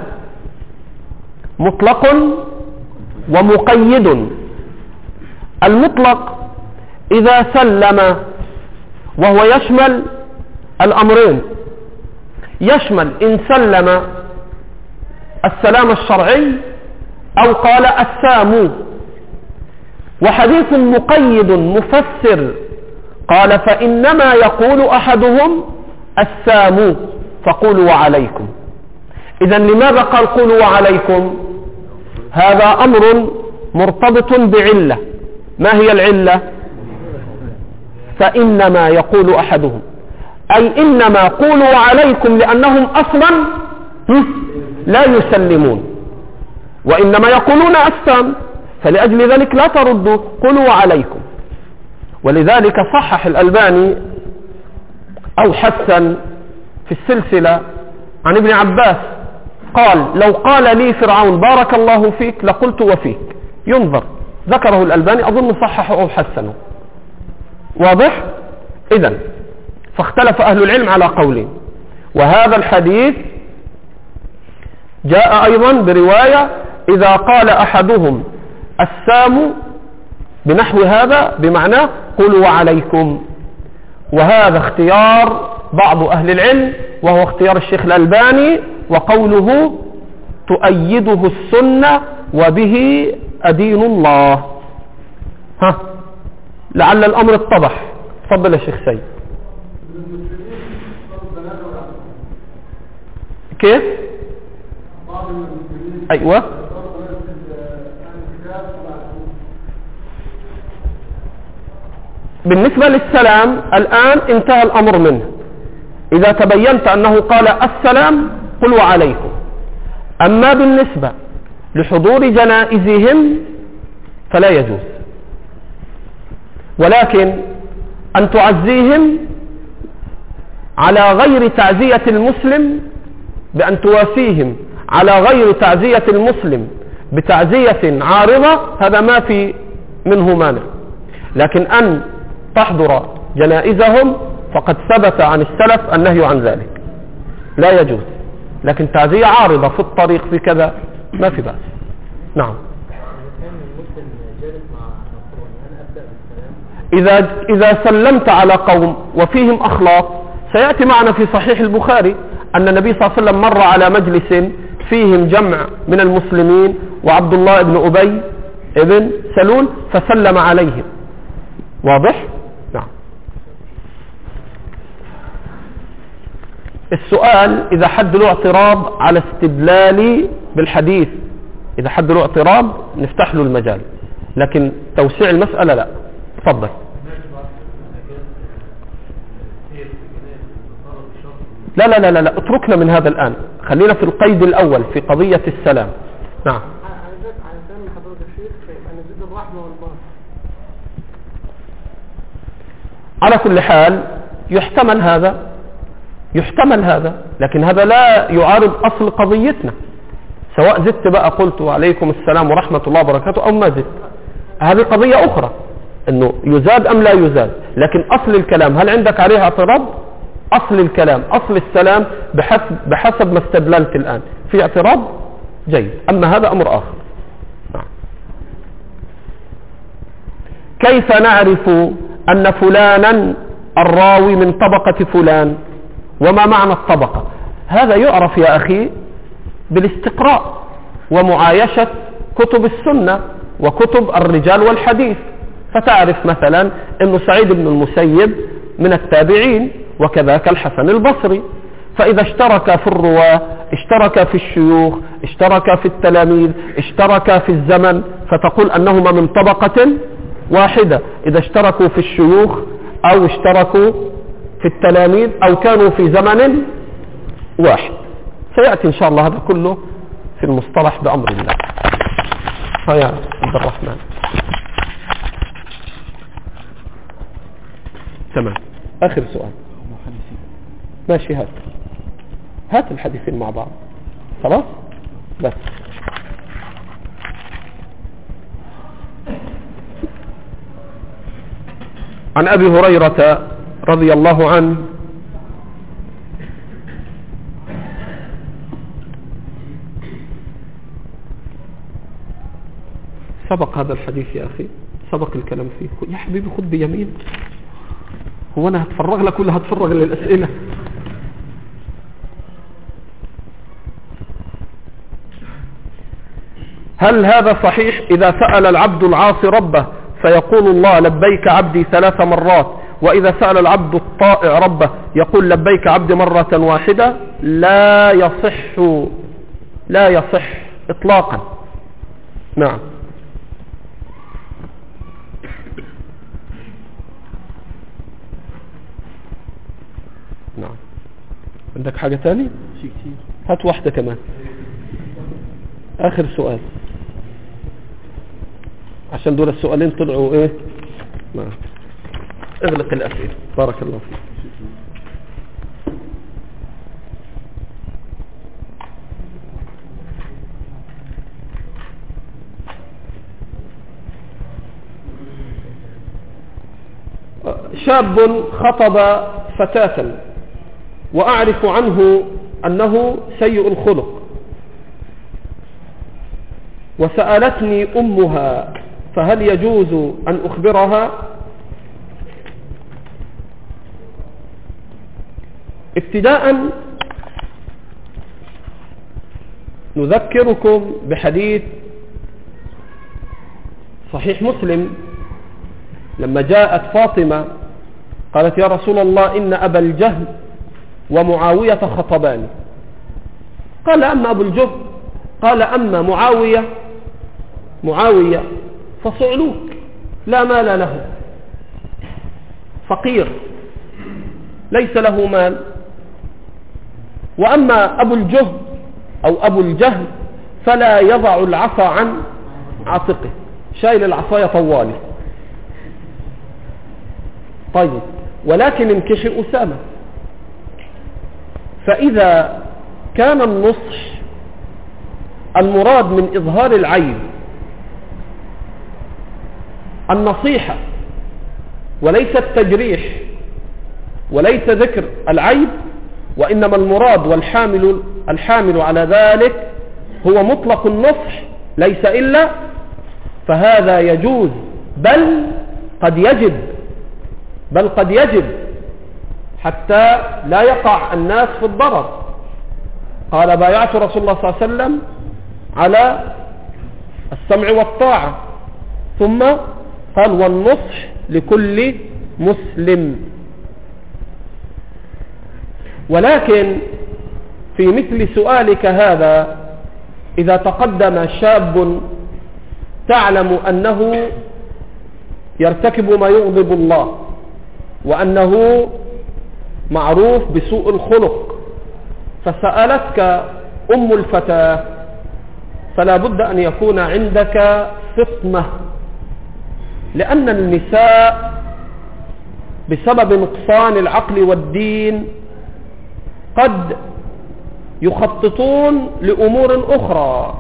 مطلق ومقيد. المطلق إذا سلم وهو يشمل الأمرين، يشمل إن سلم السلام الشرعي أو قال السام. وحديث مقيد مفسر قال فإنما يقول أحدهم السام فقولوا وعليكم. إذا لماذا قال قولوا وعليكم؟ هذا أمر مرتبط بعلة. ما هي العلة؟ فإنما يقول أحدهم، أي إنما قولوا وعليكم لأنهم أصلا لا يسلمون، وإنما يقولون السلام، فلأجل ذلك لا تردوا، قولوا وعليكم. ولذلك صحح الألباني أو حسن في السلسلة عن ابن عباس قال: لو قال لي فرعون بارك الله فيك لقلت وفيك. ينظر، ذكره الألباني، أظن صححه أو حسنه. واضح؟ إذن فاختلف أهل العلم على قولين. وهذا الحديث جاء أيضا برواية: إذا قال أحدهم السام بنحو هذا بمعنى قولوا وعليكم. وهذا اختيار بعض أهل العلم، وهو اختيار الشيخ الألباني، وقوله تؤيده السنة وبه أدين الله. لعل الأمر اتضح. تفضل يا شيخ سيد. كيف؟ أيوة. بالنسبة للسلام الآن انتهى الأمر منه. إذا تبينت أنه قال السلام قل وعليكم. أما بالنسبة لحضور جنائزهم فلا يجوز، ولكن أن تعزيهم على غير تعزية المسلم، بأن تواسيهم على غير تعزية المسلم بتعزية عارضة، هذا ما في منه مانع. لكن أن تحضر جنائزهم فقد ثبت عن السلف النهي عن ذلك، لا يجوز. لكن تعزية عارضة في الطريق في كذا ما في بأس. نعم. إذا سلمت على قوم وفيهم أخلاق، سيأتي معنا في صحيح البخاري أن النبي صلى الله عليه وسلم مر على مجلس فيهم جمع من المسلمين وعبد الله بن أبي ابن سلول فسلم عليهم. واضح؟ نعم. السؤال: إذا حد له اعتراض على استدلال بالحديث، إذا حد له اعتراض نفتح له المجال، لكن توسيع المسألة لا. تفضل. لا لا لا لا، اتركنا من هذا الآن، خلينا في القيد الأول في قضية السلام. نعم. على كل حال يحتمل هذا، لكن هذا لا يعارض أصل قضيتنا، سواء زدت بقى قلت وعليكم السلام ورحمة الله وبركاته أو ما زدت، هذه قضية أخرى، أنه يزاد أم لا يزاد. لكن أصل الكلام هل عندك عليها اعتراض؟ أصل الكلام، أصل السلام بحسب ما استدللت الآن في اعتراض جيد، أما هذا أمر آخر. كيف نعرف أن فلانا الراوي من طبقة فلان؟ وما معنى الطبقة؟ هذا يعرف يا أخي بالاستقراء ومعايشة كتب السنة وكتب الرجال والحديث، فتعرف مثلا أن سعيد بن المسيب من التابعين، وكذاك الحسن البصري، فإذا اشترك في الرواة، اشترك في الشيوخ، اشترك في التلاميذ، اشترك في الزمن، فتقول أنهما من طبقة واحدة. إذا اشتركوا في الشيوخ أو اشتركوا في التلاميذ أو كانوا في زمن واحد. سيأتي إن شاء الله هذا كله في المصطلح بأمر الله. يا عبد الرحمن. تمام. آخر سؤال. ماشي، هات الحديثين مع بعض. خلاص بس. عن أبي هريرة رضي الله عنه سبق هذا الحديث يا أخي، سبق الكلام فيه. يا حبيبي خذ بيمين، هو أنا هتفرغ لك ولا هتفرغ للأسئلة؟ هل هذا صحيح إذا سأل العبد العاصي ربه فيقول الله لبيك عبدي 3 مرات، وإذا سأل العبد الطائع ربه يقول لبيك عبدي مرة واحدة؟ لا يصح لا يصح إطلاقا. نعم. نعم. عندك حاجة تاني؟ هات واحدة كمان. آخر سؤال عشان دول السؤالين طلعوا ايه. نعم. اغلق الأسئلة. بارك الله فيك. شاب خطب فتاة وأعرف عنه أنه سيء الخلق، وسألتني أمها فهل يجوز أن أخبرها؟ ابتداء نذكركم بحديث صحيح مسلم لما جاءت فاطمة قالت يا رسول الله إن أبا الجهل ومعاوية خطباني. قال أما أبو الجهل قال أما معاوية فصعلوك لا مال له، فقير ليس له مال، وأما أبو الجهل أو أبو الجهل فلا يضع العصا عن عاتقه، شايل العصاية طوالي. طيب ولكن انكشف أسامة. فإذا كان النصح المراد من إظهار العيب النصيحة وليس التجريح وليس ذكر العيب، وإنما المراد والحامل على ذلك هو مطلق النصح ليس إلا، فهذا يجوز بل قد يجب حتى لا يقع الناس في الضرر. قال بايعت رسول الله صلى الله عليه وسلم على السمع والطاعة، ثم قال والنصح لكل مسلم. ولكن في مثل سؤالك هذا إذا تقدم شاب تعلم أنه يرتكب ما يغضب الله وأنه معروف بسوء الخلق، فسألتك أم الفتاة، فلا بد أن يكون عندك فطنة، لأن النساء بسبب نقصان العقل والدين قد يخططون لأمور أخرى،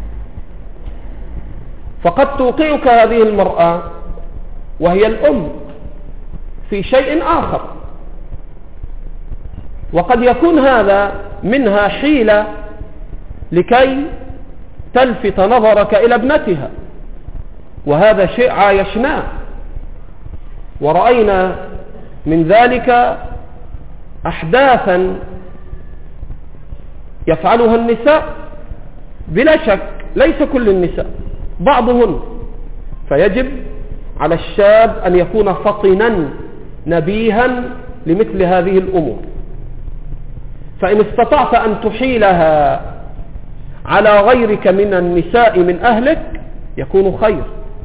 فقد توقعك هذه المرأة وهي الأم في شيء آخر، وقد يكون هذا منها حيلة لكي تلفت نظرك إلى ابنتها، وهذا شيء عايشناه ورأينا من ذلك أحداثا يفعلها النساء بلا شك، ليس كل النساء بعضهن، فيجب على الشاب أن يكون فطنا نبيها لمثل هذه الأمور. فإن استطعت أن تحيلها على غيرك من النساء من أهلك يكون خير،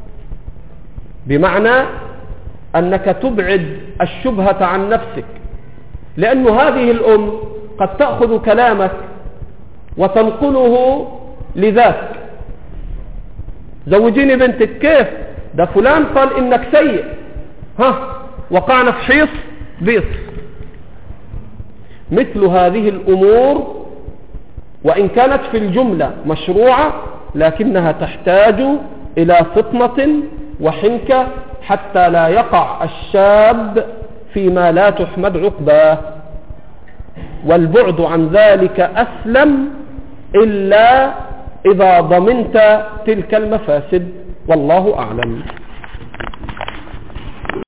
بمعنى أنك تبعد الشبهة عن نفسك، لأن هذه الأم قد تأخذ كلامك وتنقله لذاك. زوجيني بنتك، كيف ده فلان قال إنك سيء، وقعنا في حيص بيص. مثل هذه الأمور وإن كانت في الجملة مشروعة لكنها تحتاج إلى فطنة وحنكة حتى لا يقع الشاب فيما لا تحمد عقباه، والبعد عن ذلك أسلم إلا إذا ضمنت تلك المفاسد، والله أعلم.